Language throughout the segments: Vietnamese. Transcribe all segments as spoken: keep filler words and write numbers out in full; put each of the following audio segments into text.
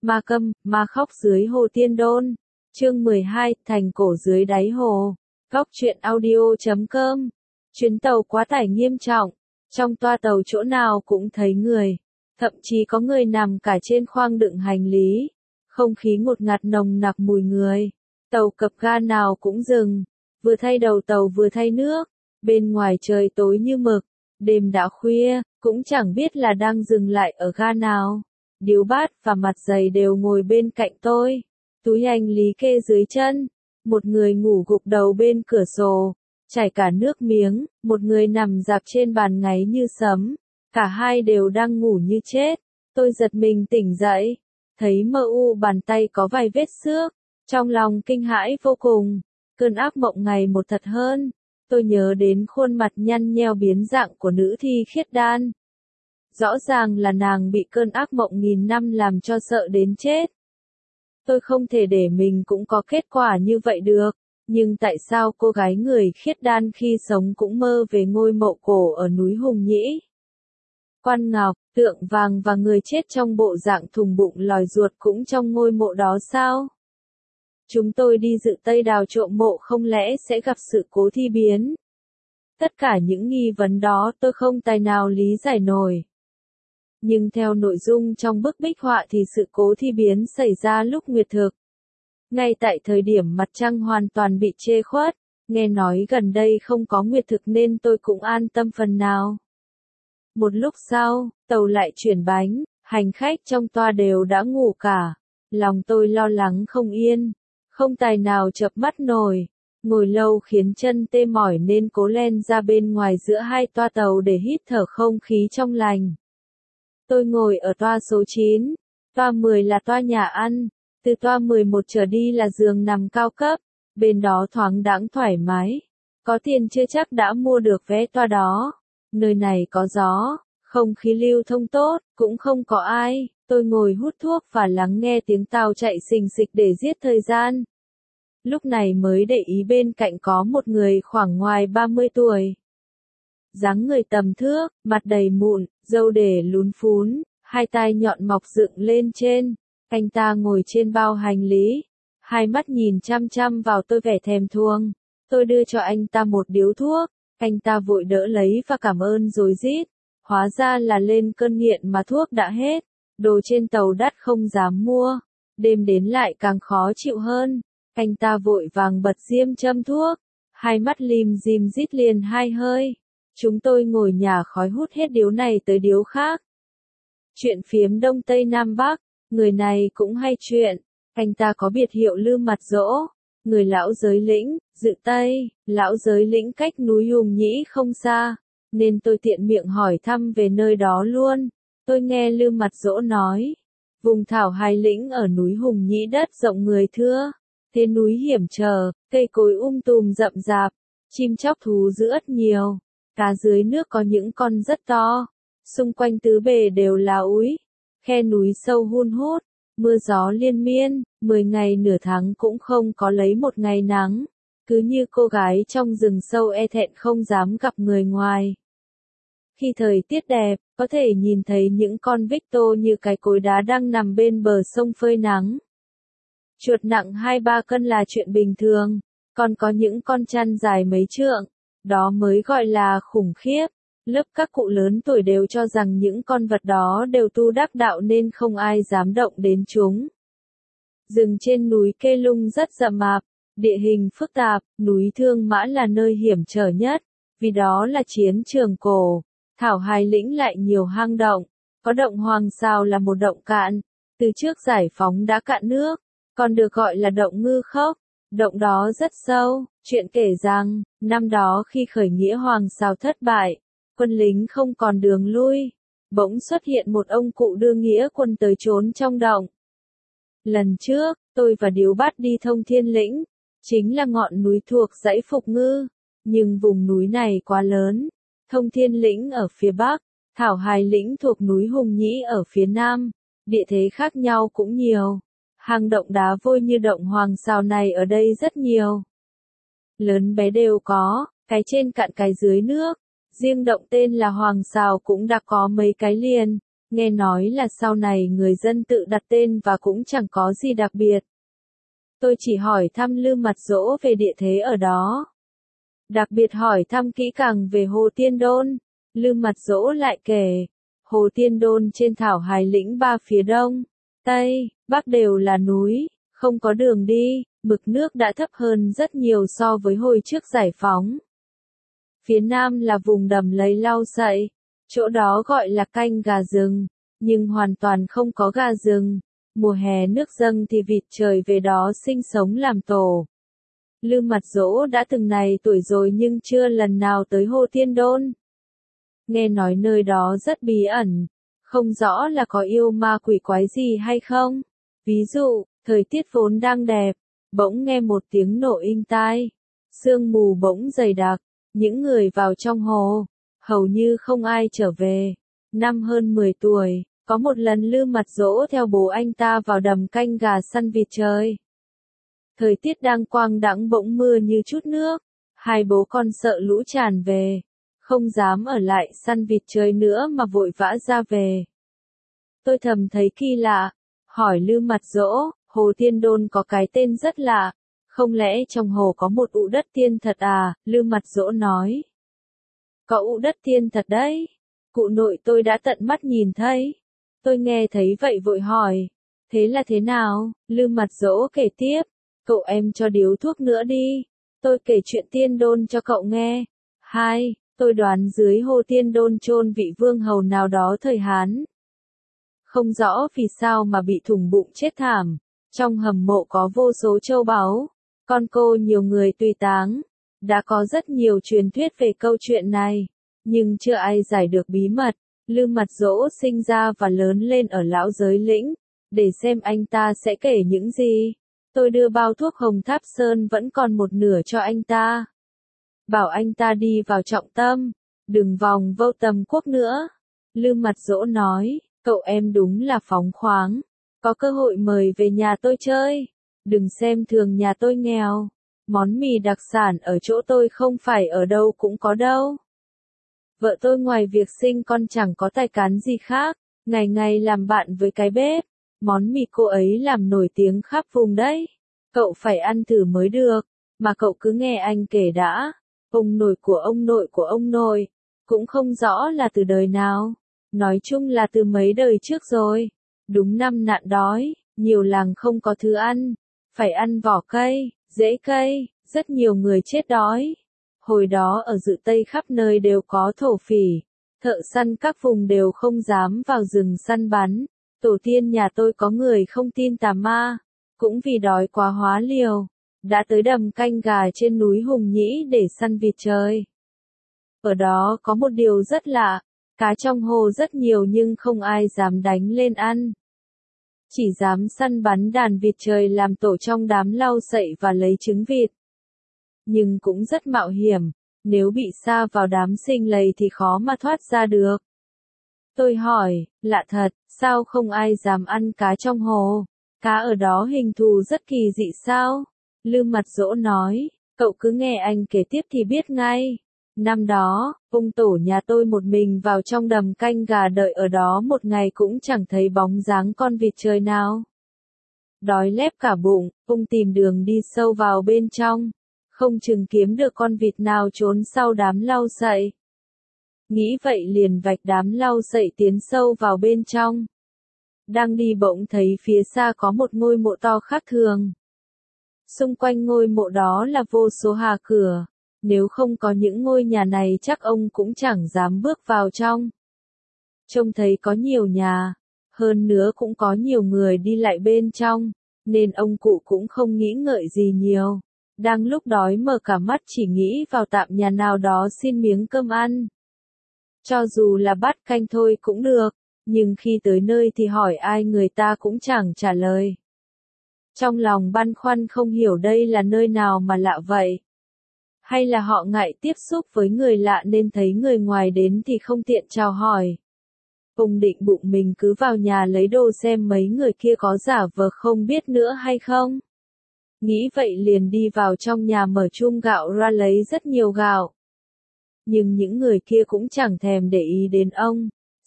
Ma câm, ma khóc dưới hồ Tiên Đôn. Chương mười hai, thành cổ dưới đáy hồ. Góc truyện audio chấm com. Chuyến tàu quá tải nghiêm trọng. Trong toa tàu chỗ nào cũng thấy người. Thậm chí có người nằm cả trên khoang đựng hành lý. Không khí ngột ngạt nồng nặc mùi người. Tàu cập ga nào cũng dừng. Vừa thay đầu tàu vừa thay nước. Bên ngoài trời tối như mực. Đêm đã khuya, cũng chẳng biết là đang dừng lại ở ga nào. Điếu bát và mặt dày đều ngồi bên cạnh tôi. Túi hành lý kê dưới chân. Một người ngủ gục đầu bên cửa sổ, chảy cả nước miếng. Một người nằm dạp trên bàn ngáy như sấm. Cả hai đều đang ngủ như chết. Tôi giật mình tỉnh dậy. Thấy mơ u bàn tay có vài vết xước. Trong lòng kinh hãi vô cùng. Cơn ác mộng ngày một thật hơn. Tôi nhớ đến khuôn mặt nhăn nheo biến dạng của nữ thi khiết đan. Rõ ràng là nàng bị cơn ác mộng nghìn năm làm cho sợ đến chết. Tôi không thể để mình cũng có kết quả như vậy được. Nhưng tại sao cô gái người khiết đan khi sống cũng mơ về ngôi mộ cổ ở núi Hùng Nhĩ? Quan ngọc, tượng vàng và người chết trong bộ dạng thùng bụng lòi ruột cũng trong ngôi mộ đó sao? Chúng tôi đi dự Tây Đào trộm mộ không lẽ sẽ gặp sự cố thi biến? Tất cả những nghi vấn đó tôi không tài nào lý giải nổi. Nhưng theo nội dung trong bức bích họa thì sự cố thi biến xảy ra lúc nguyệt thực. Ngay tại thời điểm mặt trăng hoàn toàn bị che khuất, nghe nói gần đây không có nguyệt thực nên tôi cũng an tâm phần nào. Một lúc sau, tàu lại chuyển bánh, hành khách trong toa đều đã ngủ cả. Lòng tôi lo lắng không yên, không tài nào chợp mắt nổi. Ngồi lâu khiến chân tê mỏi nên cố len ra bên ngoài giữa hai toa tàu để hít thở không khí trong lành. Tôi ngồi ở toa số chín, toa mười là toa nhà ăn, từ toa mười một trở đi là giường nằm cao cấp, bên đó thoáng đãng thoải mái. Có tiền chưa chắc đã mua được vé toa đó. Nơi này có gió, không khí lưu thông tốt, cũng không có ai. Tôi ngồi hút thuốc và lắng nghe tiếng tàu chạy xình xịch để giết thời gian. Lúc này mới để ý bên cạnh có một người khoảng ngoài ba mươi tuổi. Dáng người tầm thước, mặt đầy mụn, râu để lún phún, hai tai nhọn mọc dựng lên trên. Anh ta ngồi trên bao hành lý, hai mắt nhìn chăm chăm vào tôi vẻ thèm thuồng. Tôi đưa cho anh ta một điếu thuốc, anh ta vội đỡ lấy và cảm ơn rồi rít. Hóa ra là lên cơn nghiện mà thuốc đã hết. Đồ trên tàu đắt không dám mua, đêm đến lại càng khó chịu hơn. Anh ta vội vàng bật diêm châm thuốc, hai mắt lim dim rít liền hai hơi. Chúng tôi ngồi nhả khói hút hết điếu này tới điếu khác. Chuyện phiếm Đông Tây Nam Bắc, người này cũng hay chuyện. Anh ta có biệt hiệu Lư Mặt Dỗ, người lão giới lĩnh, dự Tây. Lão giới lĩnh cách núi Hùng Nhĩ không xa, nên tôi tiện miệng hỏi thăm về nơi đó luôn. Tôi nghe Lư Mặt Dỗ nói, vùng thảo hai lĩnh ở núi Hùng Nhĩ đất rộng người thưa. Thế núi hiểm trở, cây cối um tùm rậm rạp, chim chóc thú dữ ất nhiều, cá dưới nước có những con rất to, xung quanh tứ bề đều là úi, khe núi sâu hun hút, mưa gió liên miên, mười ngày nửa tháng cũng không có lấy một ngày nắng, cứ như cô gái trong rừng sâu e thẹn không dám gặp người ngoài. Khi thời tiết đẹp, có thể nhìn thấy những con Victor như cái cối đá đang nằm bên bờ sông phơi nắng. Chuột nặng hai ba cân là chuyện bình thường, còn có những con chăn dài mấy trượng, đó mới gọi là khủng khiếp. Lớp các cụ lớn tuổi đều cho rằng những con vật đó đều tu đắc đạo nên không ai dám động đến chúng. Rừng trên núi Kê Lung rất rậm rạp, địa hình phức tạp, núi Thương Mã là nơi hiểm trở nhất, vì đó là chiến trường cổ. Thảo Hai lĩnh lại nhiều hang động, có động Hoàng Sào là một động cạn, từ trước giải phóng đã cạn nước. Còn được gọi là động Ngư Khốc, động đó rất sâu. Chuyện kể rằng, năm đó khi khởi nghĩa Hoàng Sào thất bại, quân lính không còn đường lui, bỗng xuất hiện một ông cụ đưa nghĩa quân tới trốn trong động. Lần trước, tôi và Điếu Bát đi Thông Thiên Lĩnh, chính là ngọn núi thuộc dãy Phục Ngư, nhưng vùng núi này quá lớn. Thông Thiên Lĩnh ở phía bắc, Thảo Hai lĩnh thuộc núi Hùng Nhĩ ở phía nam, địa thế khác nhau cũng nhiều. Hang động đá vôi như động Hoàng Sào này ở đây rất nhiều. Lớn bé đều có, cái trên cạn cái dưới nước. Riêng động tên là Hoàng Sào cũng đã có mấy cái liền. Nghe nói là sau này người dân tự đặt tên và cũng chẳng có gì đặc biệt. Tôi chỉ hỏi thăm Lư Mặt Dỗ về địa thế ở đó. Đặc biệt hỏi thăm kỹ càng về Hồ Tiên Đôn. Lư Mặt Dỗ lại kể, Hồ Tiên Đôn trên thảo Hải lĩnh ba phía đông, tây, bắc đều là núi, không có đường đi, mực nước đã thấp hơn rất nhiều so với hồi trước giải phóng. Phía nam là vùng đầm lầy lau sậy, chỗ đó gọi là canh gà rừng, nhưng hoàn toàn không có gà rừng. Mùa hè nước dâng thì vịt trời về đó sinh sống làm tổ. Lư Mặt Dỗ đã từng này tuổi rồi nhưng chưa lần nào tới Hồ Tiên Đôn. Nghe nói nơi đó rất bí ẩn, không rõ là có yêu ma quỷ quái gì hay không. Ví dụ, thời tiết vốn đang đẹp, bỗng nghe một tiếng nổ inh tai, sương mù bỗng dày đặc, những người vào trong hồ, hầu như không ai trở về. Năm hơn mười tuổi, có một lần Lư Mặt Dỗ theo bố anh ta vào đầm canh gà săn vịt trời. Thời tiết đang quang đãng bỗng mưa như chút nước, hai bố con sợ lũ tràn về, không dám ở lại săn vịt chơi nữa mà vội vã ra về. Tôi thầm thấy kỳ lạ, hỏi Lư Mặt Dỗ, Hồ Tiên Đôn có cái tên rất lạ, không lẽ trong hồ có một ụ đất tiên thật à? Lư Mặt Dỗ nói. Có ụ đất tiên thật đấy, cụ nội tôi đã tận mắt nhìn thấy. Tôi nghe thấy vậy vội hỏi, thế là thế nào? Lư Mặt Dỗ kể tiếp, cậu em cho điếu thuốc nữa đi, tôi kể chuyện Tiên Đôn cho cậu nghe. Hai, tôi đoán dưới Hồ Tiên Đôn chôn vị vương hầu nào đó thời Hán. Không rõ vì sao mà bị thủng bụng chết thảm, trong hầm mộ có vô số châu báu, con cô nhiều người tùy táng. Đã có rất nhiều truyền thuyết về câu chuyện này, nhưng chưa ai giải được bí mật. Lư Mặt Dỗ sinh ra và lớn lên ở lão giới lĩnh, để xem anh ta sẽ kể những gì. Tôi đưa bao thuốc hồng Tháp Sơn vẫn còn một nửa cho anh ta. Bảo anh ta đi vào trọng tâm, đừng vòng vô tầm quốc nữa. Lư Mặt Dỗ nói, cậu em đúng là phóng khoáng, có cơ hội mời về nhà tôi chơi. Đừng xem thường nhà tôi nghèo, món mì đặc sản ở chỗ tôi không phải ở đâu cũng có đâu. Vợ tôi ngoài việc sinh con chẳng có tài cán gì khác, ngày ngày làm bạn với cái bếp. Món mì cô ấy làm nổi tiếng khắp vùng đấy. Cậu phải ăn thử mới được, mà cậu cứ nghe anh kể đã. Ông nội của ông nội của ông nội, cũng không rõ là từ đời nào. Nói chung là từ mấy đời trước rồi. Đúng năm nạn đói, nhiều làng không có thứ ăn. Phải ăn vỏ cây, rễ cây, rất nhiều người chết đói. Hồi đó ở Dự Tây khắp nơi đều có thổ phỉ, thợ săn các vùng đều không dám vào rừng săn bắn. Tổ tiên nhà tôi có người không tin tà ma, cũng vì đói quá hóa liều, đã tới đầm canh gà trên núi Hùng Nhĩ để săn vịt trời. Ở đó có một điều rất lạ, cá trong hồ rất nhiều nhưng không ai dám đánh lên ăn. Chỉ dám săn bắn đàn vịt trời làm tổ trong đám lau sậy và lấy trứng vịt. Nhưng cũng rất mạo hiểm, nếu bị sa vào đám sinh lầy thì khó mà thoát ra được. Tôi hỏi, lạ thật, sao không ai dám ăn cá trong hồ? Cá ở đó hình thù rất kỳ dị sao? Lư Mặt Dỗ nói, cậu cứ nghe anh kể tiếp thì biết ngay. Năm đó, ông tổ nhà tôi một mình vào trong đầm canh gà đợi ở đó một ngày cũng chẳng thấy bóng dáng con vịt trời nào. Đói lép cả bụng, ông tìm đường đi sâu vào bên trong, không chừng kiếm được con vịt nào trốn sau đám lau sậy. Nghĩ vậy liền vạch đám lau sậy tiến sâu vào bên trong. Đang đi bỗng thấy phía xa có một ngôi mộ to khác thường. Xung quanh ngôi mộ đó là vô số hà cửa, nếu không có những ngôi nhà này chắc ông cũng chẳng dám bước vào trong. Trông thấy có nhiều nhà, hơn nữa cũng có nhiều người đi lại bên trong, nên ông cụ cũng không nghĩ ngợi gì nhiều. Đang lúc đói mở cả mắt chỉ nghĩ vào tạm nhà nào đó xin miếng cơm ăn. Cho dù là bát canh thôi cũng được, nhưng khi tới nơi thì hỏi ai người ta cũng chẳng trả lời. Trong lòng băn khoăn không hiểu đây là nơi nào mà lạ vậy. Hay là họ ngại tiếp xúc với người lạ nên thấy người ngoài đến thì không tiện chào hỏi. Ông định bụng mình cứ vào nhà lấy đồ xem mấy người kia có giả vờ không biết nữa hay không. Nghĩ vậy liền đi vào trong nhà mở chum gạo ra lấy rất nhiều gạo. Nhưng những người kia cũng chẳng thèm để ý đến ông.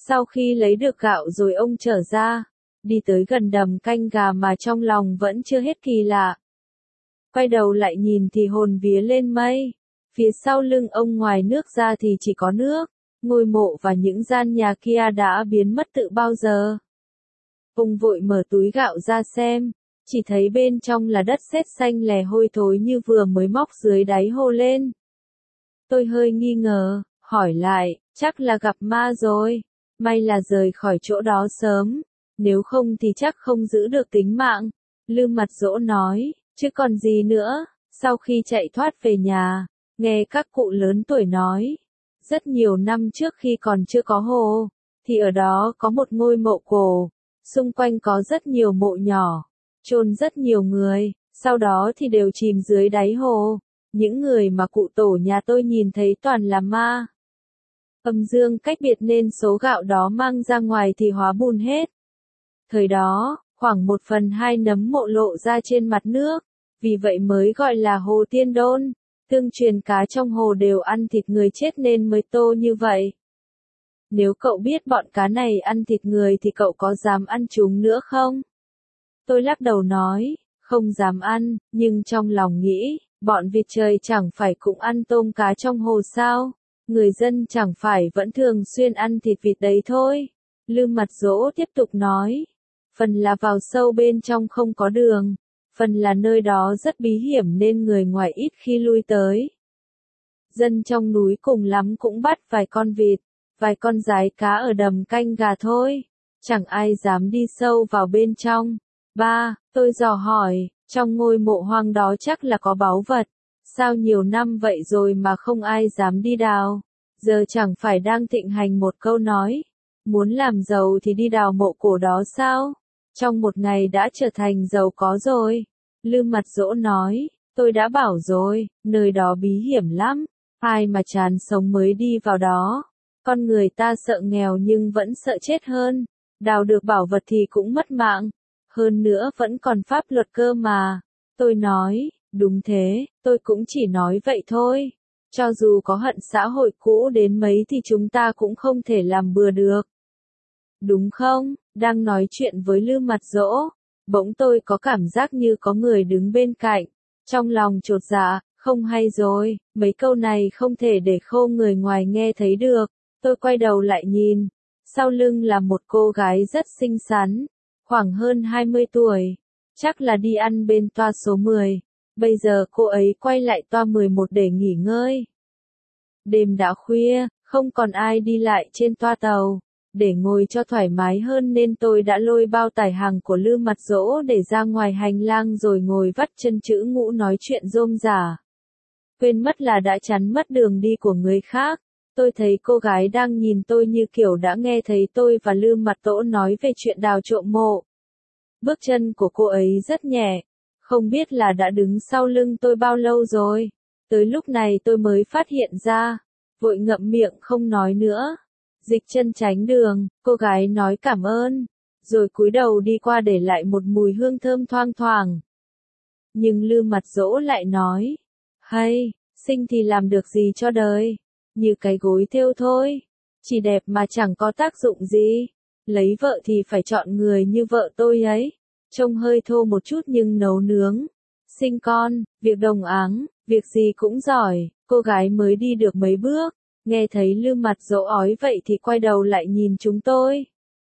Sau khi lấy được gạo rồi ông trở ra, đi tới gần đầm canh gà mà trong lòng vẫn chưa hết kỳ lạ. Quay đầu lại nhìn thì hồn vía lên mây. Phía sau lưng ông ngoài nước ra thì chỉ có nước, ngôi mộ và những gian nhà kia đã biến mất từ bao giờ. Ông vội mở túi gạo ra xem, chỉ thấy bên trong là đất sét xanh lè hôi thối như vừa mới móc dưới đáy hồ lên. Tôi hơi nghi ngờ, hỏi lại, chắc là gặp ma rồi, may là rời khỏi chỗ đó sớm, nếu không thì chắc không giữ được tính mạng. Lư Mặt Dỗ nói, chứ còn gì nữa. Sau khi chạy thoát về nhà, nghe các cụ lớn tuổi nói, rất nhiều năm trước khi còn chưa có hồ, thì ở đó có một ngôi mộ cổ, xung quanh có rất nhiều mộ nhỏ, chôn rất nhiều người, sau đó thì đều chìm dưới đáy hồ. Những người mà cụ tổ nhà tôi nhìn thấy toàn là ma. Âm dương cách biệt nên số gạo đó mang ra ngoài thì hóa bùn hết. Thời đó, khoảng một phần hai nấm mộ lộ ra trên mặt nước, vì vậy mới gọi là hồ Tiên Đôn. Tương truyền cá trong hồ đều ăn thịt người chết nên mới tô như vậy. Nếu cậu biết bọn cá này ăn thịt người thì cậu có dám ăn chúng nữa không? Tôi lắc đầu nói, không dám ăn, nhưng trong lòng nghĩ, bọn vịt trời chẳng phải cũng ăn tôm cá trong hồ sao? Người dân chẳng phải vẫn thường xuyên ăn thịt vịt đấy thôi. Lư Mặt Dỗ tiếp tục nói, phần là vào sâu bên trong không có đường, phần là nơi đó rất bí hiểm nên người ngoài ít khi lui tới. Dân trong núi cùng lắm cũng bắt vài con vịt, vài con dái cá ở đầm canh gà thôi, chẳng ai dám đi sâu vào bên trong. Ba, tôi dò hỏi, trong ngôi mộ hoang đó chắc là có báu vật, sao nhiều năm vậy rồi mà không ai dám đi đào? Giờ chẳng phải đang thịnh hành một câu nói, muốn làm giàu thì đi đào mộ cổ đó sao? Trong một ngày đã trở thành giàu có rồi. Lư Mặt Dỗ nói, tôi đã bảo rồi, nơi đó bí hiểm lắm, ai mà chán sống mới đi vào đó. Con người ta sợ nghèo nhưng vẫn sợ chết hơn, đào được bảo vật thì cũng mất mạng, hơn nữa vẫn còn pháp luật cơ mà. Tôi nói, đúng thế, tôi cũng chỉ nói vậy thôi. Cho dù có hận xã hội cũ đến mấy thì chúng ta cũng không thể làm bừa được. Đúng không? Đang nói chuyện với Lư Mặt Dỗ, bỗng tôi có cảm giác như có người đứng bên cạnh. Trong lòng chột dạ, không hay rồi, mấy câu này không thể để khô người ngoài nghe thấy được. Tôi quay đầu lại nhìn, sau lưng là một cô gái rất xinh xắn, khoảng hơn hai mươi tuổi, chắc là đi ăn bên toa số mười. Bây giờ cô ấy quay lại toa mười một để nghỉ ngơi. Đêm đã khuya, không còn ai đi lại trên toa tàu. Để ngồi cho thoải mái hơn nên tôi đã lôi bao tải hàng của Lư Mặt Dỗ để ra ngoài hành lang rồi ngồi vắt chân chữ ngũ nói chuyện rôm rả. Quên mất là đã chắn mất đường đi của người khác. Tôi thấy cô gái đang nhìn tôi như kiểu đã nghe thấy tôi và Lư Mặt Dỗ nói về chuyện đào trộm mộ. Bước chân của cô ấy rất nhẹ, không biết là đã đứng sau lưng tôi bao lâu rồi. Tới lúc này tôi mới phát hiện ra, vội ngậm miệng không nói nữa. Dịch chân tránh đường, cô gái nói cảm ơn, rồi cúi đầu đi qua để lại một mùi hương thơm thoang thoảng. Nhưng Lư Mặt Dỗ lại nói, hay, sinh thì làm được gì cho đời, như cái gối thêu thôi, chỉ đẹp mà chẳng có tác dụng gì, lấy vợ thì phải chọn người như vợ tôi ấy, trông hơi thô một chút nhưng nấu nướng, sinh con, việc đồng áng, việc gì cũng giỏi. Cô gái mới đi được mấy bước, nghe thấy Lư Mặt Dỗ ói vậy thì quay đầu lại nhìn chúng tôi.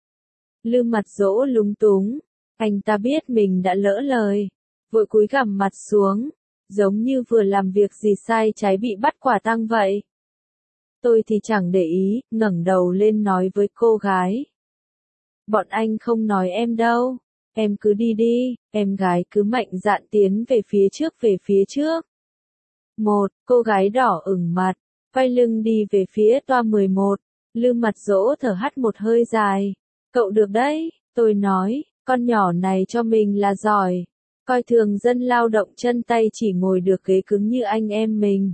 Lư Mặt Dỗ lúng túng, anh ta biết mình đã lỡ lời, vội cúi gằm mặt xuống, giống như vừa làm việc gì sai trái bị bắt quả tang vậy. Tôi thì chẳng để ý, ngẩng đầu lên nói với cô gái. Bọn anh không nói em đâu, em cứ đi đi, em gái cứ mạnh dạn tiến về phía trước về phía trước. Một, cô gái đỏ ửng mặt, quay lưng đi về phía toa mười một, Lư Mặt Dỗ thở hắt một hơi dài. Cậu được đấy, tôi nói, con nhỏ này cho mình là giỏi, coi thường dân lao động chân tay chỉ ngồi được ghế cứng như anh em mình.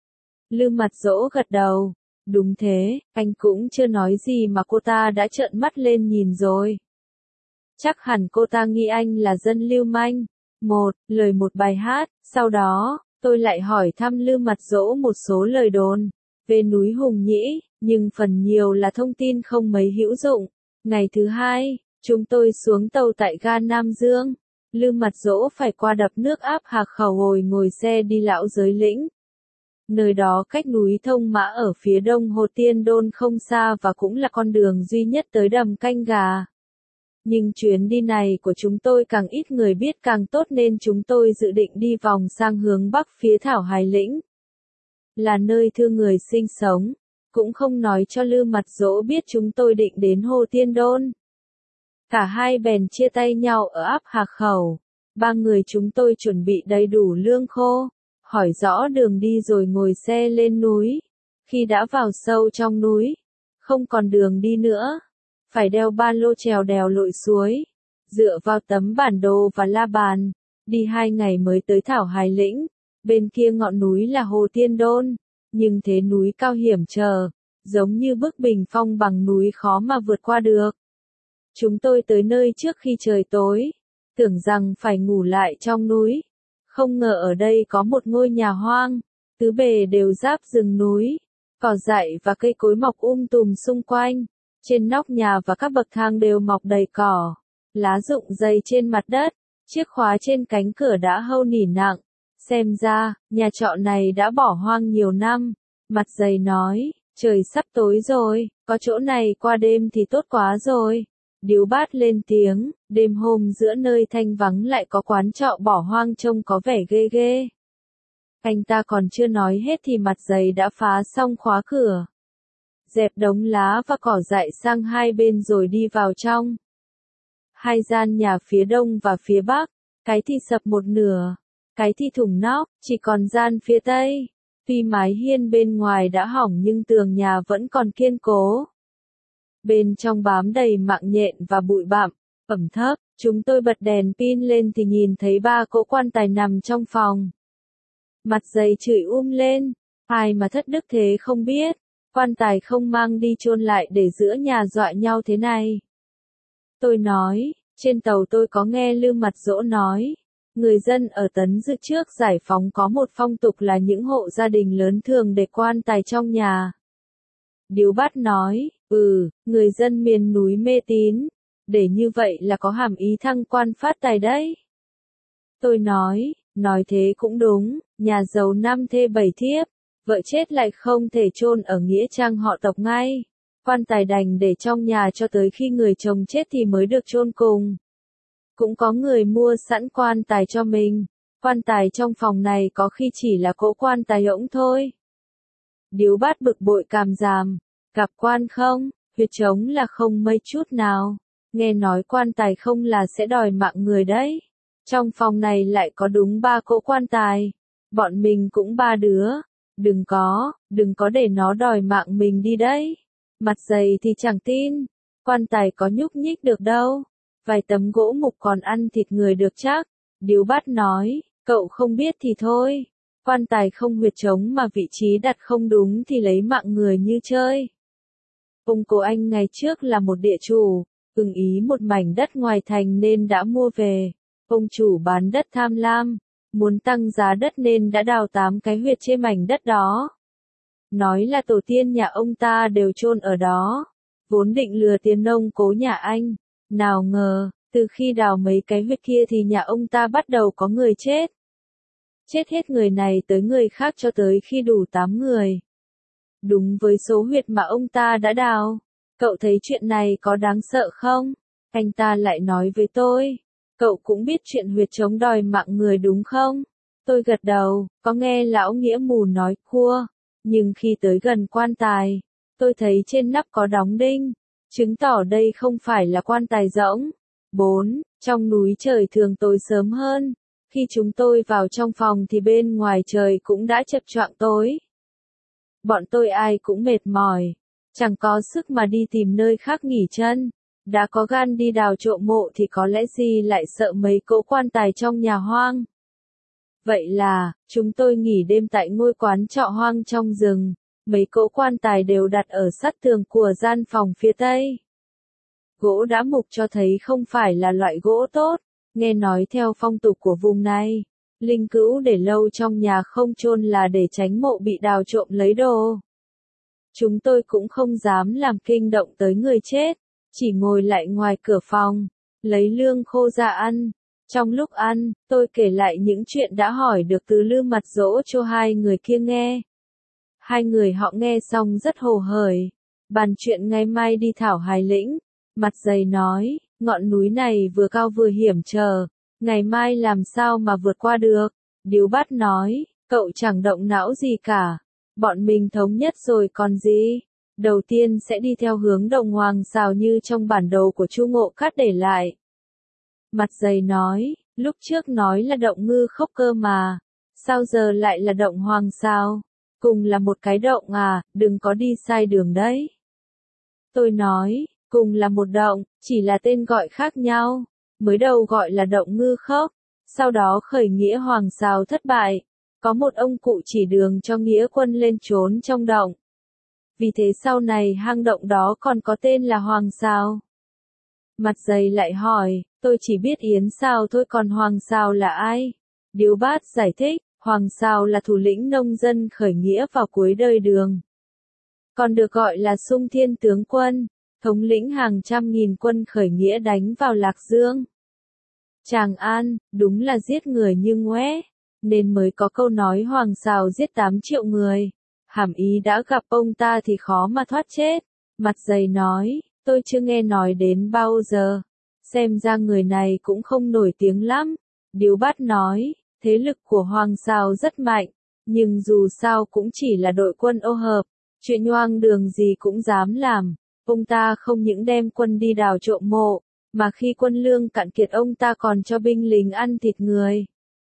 Lư Mặt Dỗ gật đầu, đúng thế, anh cũng chưa nói gì mà cô ta đã trợn mắt lên nhìn rồi. Chắc hẳn cô ta nghĩ anh là dân lưu manh. Một, lời một bài hát, sau đó, tôi lại hỏi thăm Lư Mặt Dỗ một số lời đồn về núi Hùng Nhĩ, nhưng phần nhiều là thông tin không mấy hữu dụng. Ngày thứ hai, chúng tôi xuống tàu tại ga Nam Dương. Lư Mặt Dỗ phải qua đập nước áp Hạc Khẩu ngồi ngồi xe đi Lão Giới Lĩnh. Nơi đó cách núi Thông Mã ở phía đông Hồ Tiên Đôn không xa và cũng là con đường duy nhất tới đầm Canh Gà. Nhưng chuyến đi này của chúng tôi càng ít người biết càng tốt nên chúng tôi dự định đi vòng sang hướng bắc phía Thảo Hải Lĩnh. Là nơi thưa người sinh sống, cũng không nói cho Lư Mặt Dỗ biết chúng tôi định đến Hồ Tiên Đôn. Cả hai bèn chia tay nhau ở áp Hạc Khẩu. Ba người chúng tôi chuẩn bị đầy đủ lương khô, hỏi rõ đường đi rồi ngồi xe lên núi. Khi đã vào sâu trong núi, không còn đường đi nữa, phải đeo ba lô trèo đèo lội suối, dựa vào tấm bản đồ và la bàn, đi hai ngày mới tới Thảo Hải Lĩnh. Bên kia ngọn núi là Hồ Tiên Đôn, nhưng thế núi cao hiểm trở, giống như bức bình phong bằng núi khó mà vượt qua được. Chúng tôi tới nơi trước khi trời tối, tưởng rằng phải ngủ lại trong núi. Không ngờ ở đây có một ngôi nhà hoang, tứ bề đều giáp rừng núi, cỏ dại và cây cối mọc um tùm xung quanh. Trên nóc nhà và các bậc thang đều mọc đầy cỏ, lá rụng dày trên mặt đất, chiếc khóa trên cánh cửa đã hâu nỉ nặng. Xem ra, nhà trọ này đã bỏ hoang nhiều năm. Mặt dày nói, trời sắp tối rồi, có chỗ này qua đêm thì tốt quá rồi. Điếu Bát lên tiếng, đêm hôm giữa nơi thanh vắng lại có quán trọ bỏ hoang trông có vẻ ghê ghê. Anh ta còn chưa nói hết thì mặt dày đã phá xong khóa cửa, dẹp đống lá và cỏ dại sang hai bên rồi đi vào trong. Hai gian nhà phía đông và phía bắc, cái thì sập một nửa, cái thì thủng nóc, chỉ còn gian phía tây. Tuy mái hiên bên ngoài đã hỏng nhưng tường nhà vẫn còn kiên cố. Bên trong bám đầy mạng nhện và bụi bặm, ẩm thấp. Chúng tôi bật đèn pin lên thì nhìn thấy ba cỗ quan tài nằm trong phòng. Mặt dày chửi um lên, ai mà thất đức thế không biết, quan tài không mang đi chôn lại để giữa nhà dọa nhau thế này. Tôi nói, trên tàu tôi có nghe Lư Mặt Dỗ nói, người dân ở Tấn Dự trước giải phóng có một phong tục là những hộ gia đình lớn thường để quan tài trong nhà. Điếu Bát nói, ừ, người dân miền núi mê tín, để như vậy là có hàm ý thăng quan phát tài đấy. Tôi nói, nói thế cũng đúng, nhà giàu năm thê bảy thiếp, vợ chết lại không thể chôn ở nghĩa trang họ tộc ngay. Quan tài đành để trong nhà cho tới khi người chồng chết thì mới được chôn cùng. Cũng có người mua sẵn quan tài cho mình, quan tài trong phòng này có khi chỉ là cỗ quan tài ỗng thôi. Điếu Bát bực bội càm ràm, gặp quan không, huyệt trống là không mấy chút nào, nghe nói quan tài không là sẽ đòi mạng người đấy. Trong phòng này lại có đúng ba cỗ quan tài, bọn mình cũng ba đứa, đừng có, đừng có để nó đòi mạng mình đi đấy. Mặt dày thì chẳng tin, quan tài có nhúc nhích được đâu, vài tấm gỗ mục còn ăn thịt người được chắc. Điếu Bát nói, cậu không biết thì thôi, quan tài không huyệt trống mà vị trí đặt không đúng thì lấy mạng người như chơi. Ông cố anh ngày trước là một địa chủ, ưng ý một mảnh đất ngoài thành nên đã mua về. Ông chủ bán đất tham lam, muốn tăng giá đất nên đã đào tám cái huyệt trên mảnh đất đó. Nói là tổ tiên nhà ông ta đều chôn ở đó, vốn định lừa tiền nông cố nhà anh. Nào ngờ, từ khi đào mấy cái huyệt kia thì nhà ông ta bắt đầu có người chết. Chết hết người này tới người khác cho tới khi đủ tám người. Đúng với số huyệt mà ông ta đã đào. Cậu thấy chuyện này có đáng sợ không? Anh ta lại nói với tôi. Cậu cũng biết chuyện huyệt trống đòi mạng người đúng không? Tôi gật đầu, có nghe lão nghĩa mù nói cua. Nhưng khi tới gần quan tài, tôi thấy trên nắp có đóng đinh, chứng tỏ đây không phải là quan tài rỗng. bốn. Trong núi trời thường tối sớm hơn. Khi chúng tôi vào trong phòng thì bên ngoài trời cũng đã chập choạng tối. Bọn tôi ai cũng mệt mỏi, chẳng có sức mà đi tìm nơi khác nghỉ chân. Đã có gan đi đào trộm mộ thì có lẽ gì lại sợ mấy cỗ quan tài trong nhà hoang. Vậy là, chúng tôi nghỉ đêm tại ngôi quán trọ hoang trong rừng. Mấy cỗ quan tài đều đặt ở sát tường của gian phòng phía tây. Gỗ đã mục cho thấy không phải là loại gỗ tốt. Nghe nói theo phong tục của vùng này, linh cữu để lâu trong nhà không chôn là để tránh mộ bị đào trộm lấy đồ. Chúng tôi cũng không dám làm kinh động tới người chết, chỉ ngồi lại ngoài cửa phòng, lấy lương khô ra ăn. Trong lúc ăn, tôi kể lại những chuyện đã hỏi được từ Lư Mặt Dỗ cho hai người kia nghe. Hai người họ nghe xong rất hồ hởi, bàn chuyện ngày mai đi thảo Hải Lĩnh. Mặt dày nói, ngọn núi này vừa cao vừa hiểm trở, ngày mai làm sao mà vượt qua được. Điếu Bát nói, cậu chẳng động não gì cả, bọn mình thống nhất rồi còn gì. Đầu tiên sẽ đi theo hướng Động Hoàng Sào như trong bản đồ của Chu Ngộ Cát để lại. Mặt dày nói, lúc trước nói là động Ngư Khốc cơ mà, sao giờ lại là động Hoàng Sào? Cùng là một cái động à, đừng có đi sai đường đấy. Tôi nói, cùng là một động, chỉ là tên gọi khác nhau. Mới đầu gọi là động Ngư Khốc, sau đó khởi nghĩa Hoàng Sào thất bại. Có một ông cụ chỉ đường cho nghĩa quân lên trốn trong động. Vì thế sau này hang động đó còn có tên là Hoàng Sào. Mặt dày lại hỏi, tôi chỉ biết Yến Sào thôi còn Hoàng Sào là ai? Điếu Bát giải thích, Hoàng Sào là thủ lĩnh nông dân khởi nghĩa vào cuối đời Đường. Còn được gọi là Sung Thiên tướng quân, thống lĩnh hàng trăm nghìn quân khởi nghĩa đánh vào Lạc Dương, Tràng An, đúng là giết người như ngoé, nên mới có câu nói Hoàng Sào giết tám triệu người. Hàm ý đã gặp ông ta thì khó mà thoát chết. Mặt dày nói, tôi chưa nghe nói đến bao giờ. Xem ra người này cũng không nổi tiếng lắm. Điếu Bát nói, thế lực của Hoàng Sào rất mạnh, nhưng dù sao cũng chỉ là đội quân ô hợp, chuyện hoang đường gì cũng dám làm. Ông ta không những đem quân đi đào trộm mộ, mà khi quân lương cạn kiệt ông ta còn cho binh lính ăn thịt người.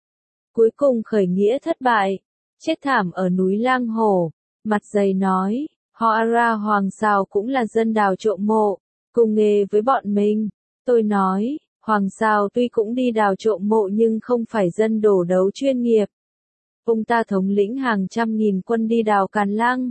Cuối cùng khởi nghĩa thất bại, chết thảm ở núi Lang Hổ. Mặt dày nói, họ Ara Hoàng Sào cũng là dân đào trộm mộ, cùng nghề với bọn mình. Tôi nói, Hoàng Sào tuy cũng đi đào trộm mộ nhưng không phải dân đổ đấu chuyên nghiệp. Ông ta thống lĩnh hàng trăm nghìn quân đi đào Càn Lăng.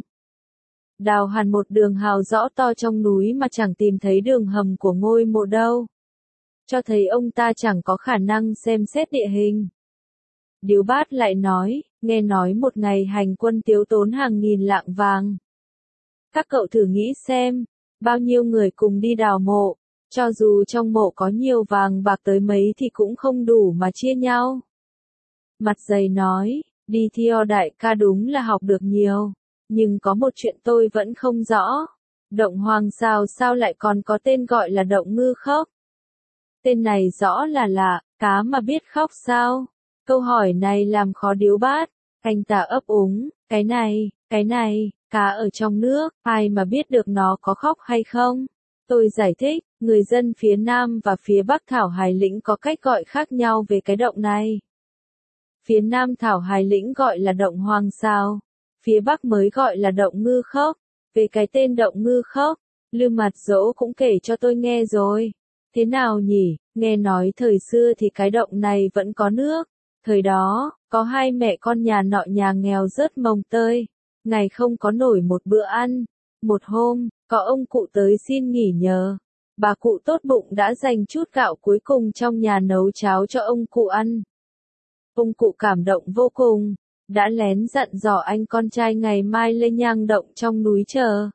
Đào hẳn một đường hào rõ to trong núi mà chẳng tìm thấy đường hầm của ngôi mộ đâu. Cho thấy ông ta chẳng có khả năng xem xét địa hình. Điếu Bát lại nói, nghe nói một ngày hành quân tiêu tốn hàng nghìn lạng vàng. Các cậu thử nghĩ xem, bao nhiêu người cùng đi đào mộ, cho dù trong mộ có nhiều vàng bạc tới mấy thì cũng không đủ mà chia nhau. Mặt dày nói, đi theo đại ca đúng là học được nhiều, nhưng có một chuyện tôi vẫn không rõ. Động Hoàng Sào sao lại còn có tên gọi là động Ngư Khốc? Tên này rõ là lạ, cá mà biết khóc sao? Câu hỏi này làm khó Điếu Bát, anh ta ấp úng, cái này, cái này, cá ở trong nước, ai mà biết được nó có khóc hay không? Tôi giải thích, người dân phía Nam và phía Bắc Thảo Hải Lĩnh có cách gọi khác nhau về cái động này. Phía Nam Thảo Hải Lĩnh gọi là động Hoàng Sào, phía Bắc mới gọi là động Ngư Khốc. Về cái tên động Ngư Khốc, Lư Mặt Dỗ cũng kể cho tôi nghe rồi. Thế nào nhỉ, nghe nói thời xưa thì cái động này vẫn có nước. Thời đó, có hai mẹ con nhà nọ nhà nghèo rớt mồng tơi, ngày không có nổi một bữa ăn. Một hôm, có ông cụ tới xin nghỉ nhờ. Bà cụ tốt bụng đã dành chút gạo cuối cùng trong nhà nấu cháo cho ông cụ ăn. Ông cụ cảm động vô cùng, đã lén dặn dò anh con trai ngày mai lên nhang động trong núi chờ.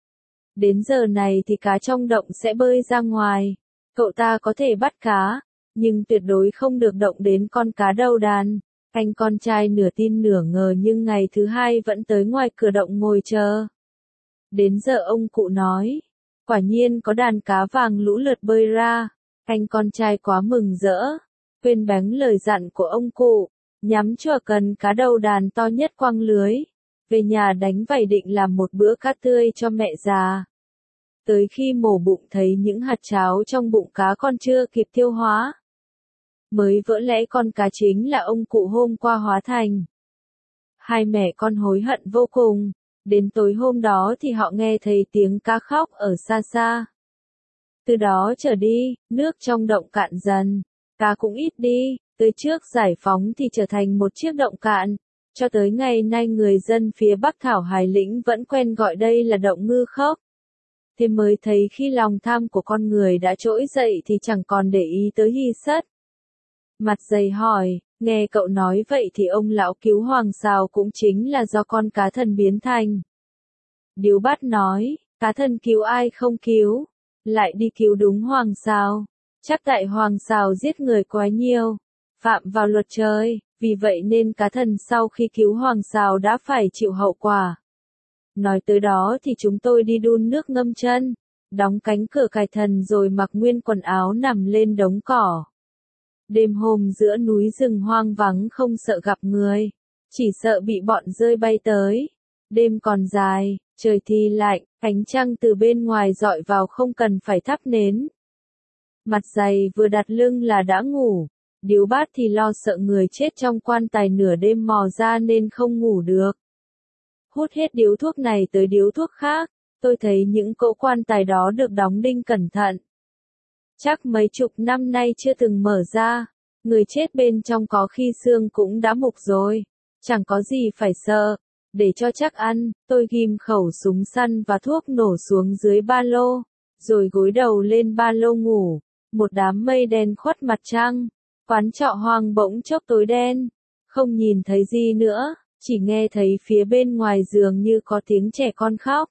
Đến giờ này thì cá trong động sẽ bơi ra ngoài. Cậu ta có thể bắt cá, nhưng tuyệt đối không được động đến con cá đầu đàn. Anh con trai nửa tin nửa ngờ nhưng ngày thứ hai vẫn tới ngoài cửa động ngồi chờ. Đến giờ ông cụ nói, quả nhiên có đàn cá vàng lũ lượt bơi ra. Anh con trai quá mừng rỡ, quên bén lời dặn của ông cụ, nhắm chừa cần cá đầu đàn to nhất quăng lưới. Về nhà đánh vảy định làm một bữa cá tươi cho mẹ già. Tới khi mổ bụng thấy những hạt cháo trong bụng cá con chưa kịp tiêu hóa. Mới vỡ lẽ con cá chính là ông cụ hôm qua hóa thành. Hai mẹ con hối hận vô cùng. Đến tối hôm đó thì họ nghe thấy tiếng cá khóc ở xa xa. Từ đó trở đi, nước trong động cạn dần, cá cũng ít đi, tới trước giải phóng thì trở thành một chiếc động cạn. Cho tới ngày nay người dân phía Bắc Thảo Hải Lĩnh vẫn quen gọi đây là động Ngư Khốc. Thế mới thấy khi lòng tham của con người đã trỗi dậy thì chẳng còn để ý tới hy sất. Mặt dày hỏi, nghe cậu nói vậy thì ông lão cứu Hoàng Sào cũng chính là do con cá thần biến thành. Điếu Bát nói, cá thần cứu ai không cứu, lại đi cứu đúng Hoàng Sào. Chắc tại Hoàng Sào giết người quá nhiều, phạm vào luật trời, vì vậy nên cá thần sau khi cứu Hoàng Sào đã phải chịu hậu quả. Nói tới đó thì chúng tôi đi đun nước ngâm chân, đóng cánh cửa cài thần rồi mặc nguyên quần áo nằm lên đống cỏ. Đêm hôm giữa núi rừng hoang vắng không sợ gặp người, chỉ sợ bị bọn rơi bay tới. Đêm còn dài, trời thì lạnh, ánh trăng từ bên ngoài dọi vào không cần phải thắp nến. Mặt dày vừa đặt lưng là đã ngủ, Điếu Bát thì lo sợ người chết trong quan tài nửa đêm mò ra nên không ngủ được. Hút hết điếu thuốc này tới điếu thuốc khác, tôi thấy những cỗ quan tài đó được đóng đinh cẩn thận. Chắc mấy chục năm nay chưa từng mở ra, người chết bên trong có khi xương cũng đã mục rồi, chẳng có gì phải sợ. Để cho chắc ăn, tôi ghim khẩu súng săn và thuốc nổ xuống dưới ba lô, rồi gối đầu lên ba lô ngủ. Một đám mây đen khuất mặt trăng, quán trọ hoang bỗng chốc tối đen, không nhìn thấy gì nữa, chỉ nghe thấy phía bên ngoài giường như có tiếng trẻ con khóc.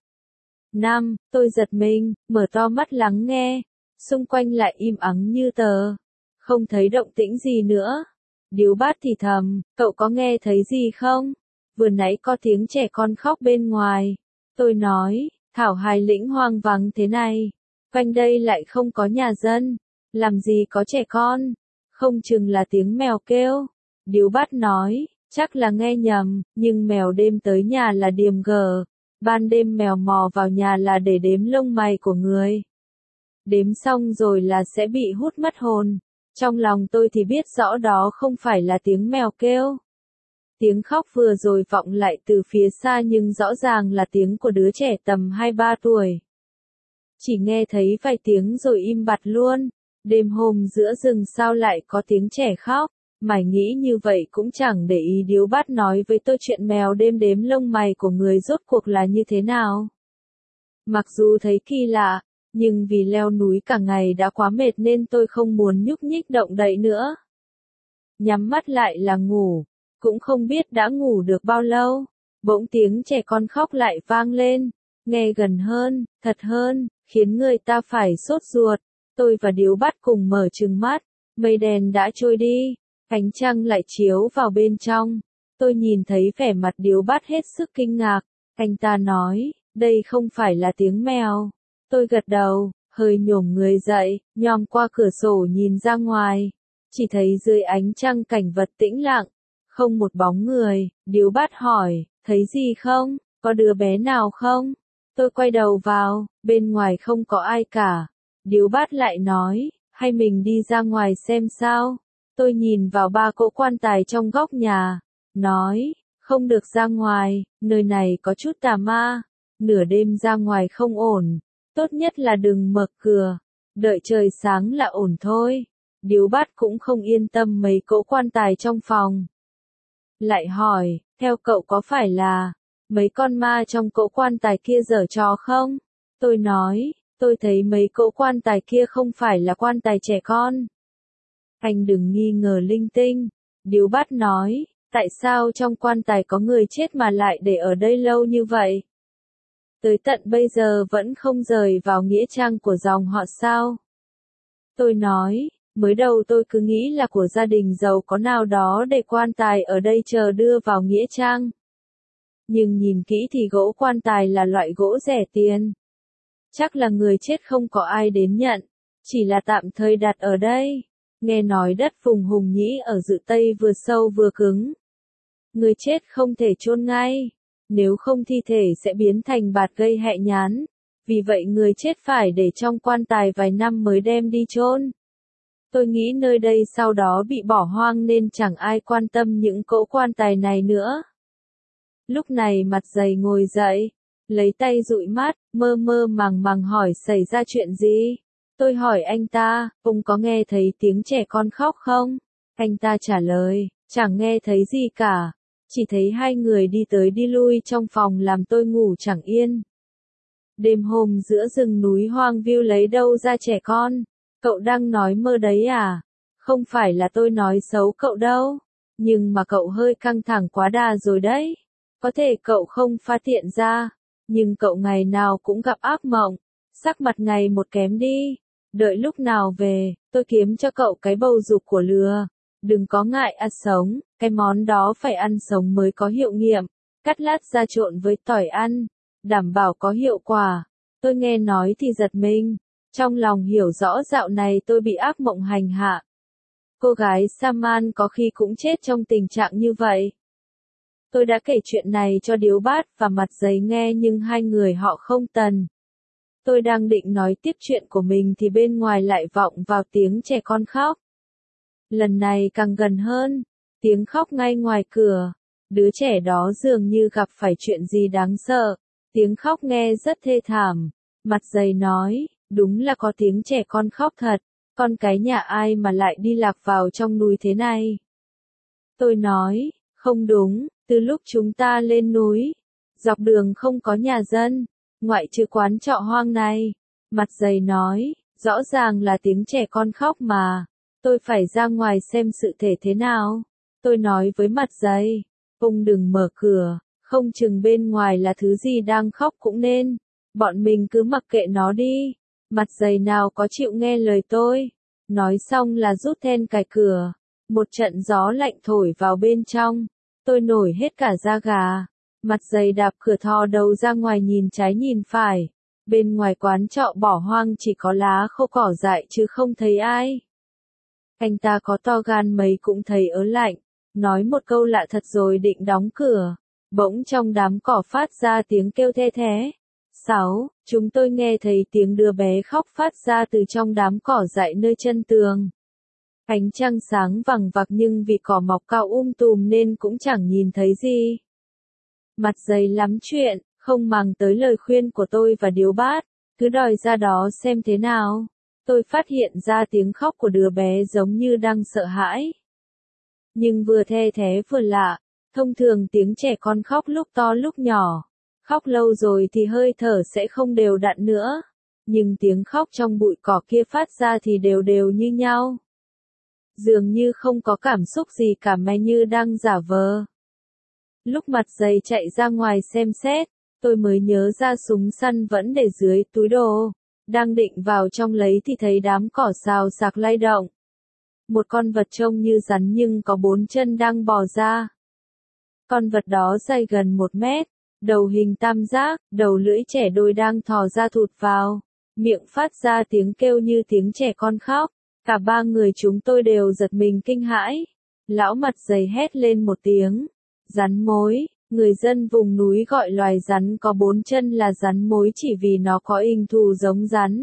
Năm, tôi giật mình, mở to mắt lắng nghe, xung quanh lại im ắng như tờ, không thấy động tĩnh gì nữa. Điếu Bát thì thầm, cậu có nghe thấy gì không? Vừa nãy có tiếng trẻ con khóc bên ngoài. Tôi nói, thảo hài lĩnh hoang vắng thế này, quanh đây lại không có nhà dân, làm gì có trẻ con, không chừng là tiếng mèo kêu. Điếu Bát nói, chắc là nghe nhầm, nhưng mèo đêm tới nhà là điềm gở, ban đêm mèo mò vào nhà là để đếm lông mày của người. Đếm xong rồi là sẽ bị hút mất hồn. Trong lòng tôi thì biết rõ đó không phải là tiếng mèo kêu. Tiếng khóc vừa rồi vọng lại từ phía xa nhưng rõ ràng là tiếng của đứa trẻ tầm hai ba tuổi. Chỉ nghe thấy vài tiếng rồi im bặt luôn. Đêm hôm giữa rừng sao lại có tiếng trẻ khóc, mải nghĩ như vậy cũng chẳng để ý. Điếu Bát nói với tôi chuyện mèo đêm đếm lông mày của người rốt cuộc là như thế nào. Mặc dù thấy kỳ lạ, nhưng vì leo núi cả ngày đã quá mệt nên tôi không muốn nhúc nhích động đậy nữa. Nhắm mắt lại là ngủ, cũng không biết đã ngủ được bao lâu, bỗng tiếng trẻ con khóc lại vang lên, nghe gần hơn, thật hơn, khiến người ta phải sốt ruột. Tôi và Điếu Bát cùng mở trừng mắt, mây đen đã trôi đi, ánh trăng lại chiếu vào bên trong. Tôi nhìn thấy vẻ mặt Điếu Bát hết sức kinh ngạc, anh ta nói, đây không phải là tiếng mèo. Tôi gật đầu, hơi nhổm người dậy, nhòm qua cửa sổ nhìn ra ngoài, chỉ thấy dưới ánh trăng cảnh vật tĩnh lặng, không một bóng người. Điếu Bát hỏi, thấy gì không, có đứa bé nào không? Tôi quay đầu vào, bên ngoài không có ai cả. Điếu Bát lại nói, hay mình đi ra ngoài xem sao? Tôi nhìn vào ba cỗ quan tài trong góc nhà, nói, không được ra ngoài, nơi này có chút tà ma, nửa đêm ra ngoài không ổn, tốt nhất là đừng mở cửa, đợi trời sáng là ổn thôi. Điếu Bát cũng không yên tâm mấy cỗ quan tài trong phòng. Lại hỏi, theo cậu có phải là, mấy con ma trong cỗ quan tài kia giở trò không? Tôi nói, tôi thấy mấy cỗ quan tài kia không phải là quan tài trẻ con. Anh đừng nghi ngờ linh tinh. Điếu Bát nói, tại sao trong quan tài có người chết mà lại để ở đây lâu như vậy? Tới tận bây giờ vẫn không rời vào nghĩa trang của dòng họ sao? Tôi nói, mới đầu tôi cứ nghĩ là của gia đình giàu có nào đó để quan tài ở đây chờ đưa vào nghĩa trang. Nhưng nhìn kỹ thì gỗ quan tài là loại gỗ rẻ tiền. Chắc là người chết không có ai đến nhận, chỉ là tạm thời đặt ở đây. Nghe nói đất vùng Hùng Nhĩ ở Dự Tây vừa sâu vừa cứng. Người chết không thể chôn ngay, nếu không thi thể sẽ biến thành bạt gây hại nhán. Vì vậy người chết phải để trong quan tài vài năm mới đem đi chôn. Tôi nghĩ nơi đây sau đó bị bỏ hoang nên chẳng ai quan tâm những cỗ quan tài này nữa. Lúc này mặt dày ngồi dậy, lấy tay dụi mắt, mơ mơ màng màng hỏi xảy ra chuyện gì. Tôi hỏi anh ta, ông có nghe thấy tiếng trẻ con khóc không? Anh ta trả lời, chẳng nghe thấy gì cả, chỉ thấy hai người đi tới đi lui trong phòng làm tôi ngủ chẳng yên. Đêm hôm giữa rừng núi hoang vu lấy đâu ra trẻ con? Cậu đang nói mơ đấy à? Không phải là tôi nói xấu cậu đâu, nhưng mà cậu hơi căng thẳng quá đà rồi đấy. Có thể cậu không phát hiện ra, Nhưng cậu ngày nào cũng gặp ác mộng, sắc mặt ngày một kém đi. Đợi lúc nào về, tôi kiếm cho cậu cái bầu dục của lừa. Đừng có ngại ăn sống, cái món đó phải ăn sống mới có hiệu nghiệm. Cắt lát ra trộn với tỏi ăn, đảm bảo có hiệu quả. Tôi nghe nói thì giật mình, trong lòng hiểu rõ dạo này tôi bị ác mộng hành hạ. Cô gái Saman có khi cũng chết trong tình trạng như vậy. Tôi đã kể chuyện này cho Điếu Bát và Mặt Dày nghe nhưng hai người họ không tần. Tôi đang định nói tiếp chuyện của mình thì bên ngoài lại vọng vào tiếng trẻ con khóc. Lần này càng gần hơn, tiếng khóc ngay ngoài cửa. Đứa trẻ đó dường như gặp phải chuyện gì đáng sợ. Tiếng khóc nghe rất thê thảm. Mặt Dày nói, đúng là có tiếng trẻ con khóc thật. Con cái nhà ai mà lại đi lạc vào trong núi thế này? Tôi nói, không đúng, từ lúc chúng ta lên núi, dọc đường không có nhà dân, ngoại trừ quán trọ hoang này. Mặt Dày nói, rõ ràng là tiếng trẻ con khóc mà. Tôi phải ra ngoài xem sự thể thế nào. Tôi nói với Mặt Dày, ông đừng mở cửa, không chừng bên ngoài là thứ gì đang khóc cũng nên. Bọn mình cứ mặc kệ nó đi. Mặt Dày nào có chịu nghe lời tôi. Nói xong là rút then cài cửa. Một trận gió lạnh thổi vào bên trong. Tôi nổi hết cả da gà. Mặt Dày đạp cửa thò đầu ra ngoài nhìn trái nhìn phải. Bên ngoài quán trọ bỏ hoang chỉ có lá khô cỏ dại chứ không thấy ai. Anh ta có to gan mấy cũng thấy ớn lạnh. Nói một câu lạ thật rồi định đóng cửa. Bỗng trong đám cỏ phát ra tiếng kêu the thé. Sáu, chúng tôi nghe thấy tiếng đứa bé khóc phát ra từ trong đám cỏ dại nơi chân tường. Ánh trăng sáng vằng vặc nhưng vì cỏ mọc cao um tùm nên cũng chẳng nhìn thấy gì. Mặt Dày lắm chuyện, không màng tới lời khuyên của tôi và Điếu Bát, cứ đòi ra đó xem thế nào. Tôi phát hiện ra tiếng khóc của đứa bé giống như đang sợ hãi. Nhưng vừa the thé vừa lạ, thông thường tiếng trẻ con khóc lúc to lúc nhỏ. Khóc lâu rồi thì hơi thở sẽ không đều đặn nữa. Nhưng tiếng khóc trong bụi cỏ kia phát ra thì đều đều như nhau. Dường như không có cảm xúc gì cả mà như đang giả vờ. Lúc Mặt Dày chạy ra ngoài xem xét, tôi mới nhớ ra súng săn vẫn để dưới túi đồ. Đang định vào trong lấy thì thấy đám cỏ xào xạc lay động. Một con vật trông như rắn nhưng có bốn chân đang bò ra. Con vật đó dài gần một mét, đầu hình tam giác, đầu lưỡi trẻ đôi đang thò ra thụt vào, miệng phát ra tiếng kêu như tiếng trẻ con khóc. Cả ba người chúng tôi đều giật mình kinh hãi. Lão Mặt Dày hét lên một tiếng. Rắn mối, người dân vùng núi gọi loài rắn có bốn chân là rắn mối chỉ vì nó có hình thù giống rắn.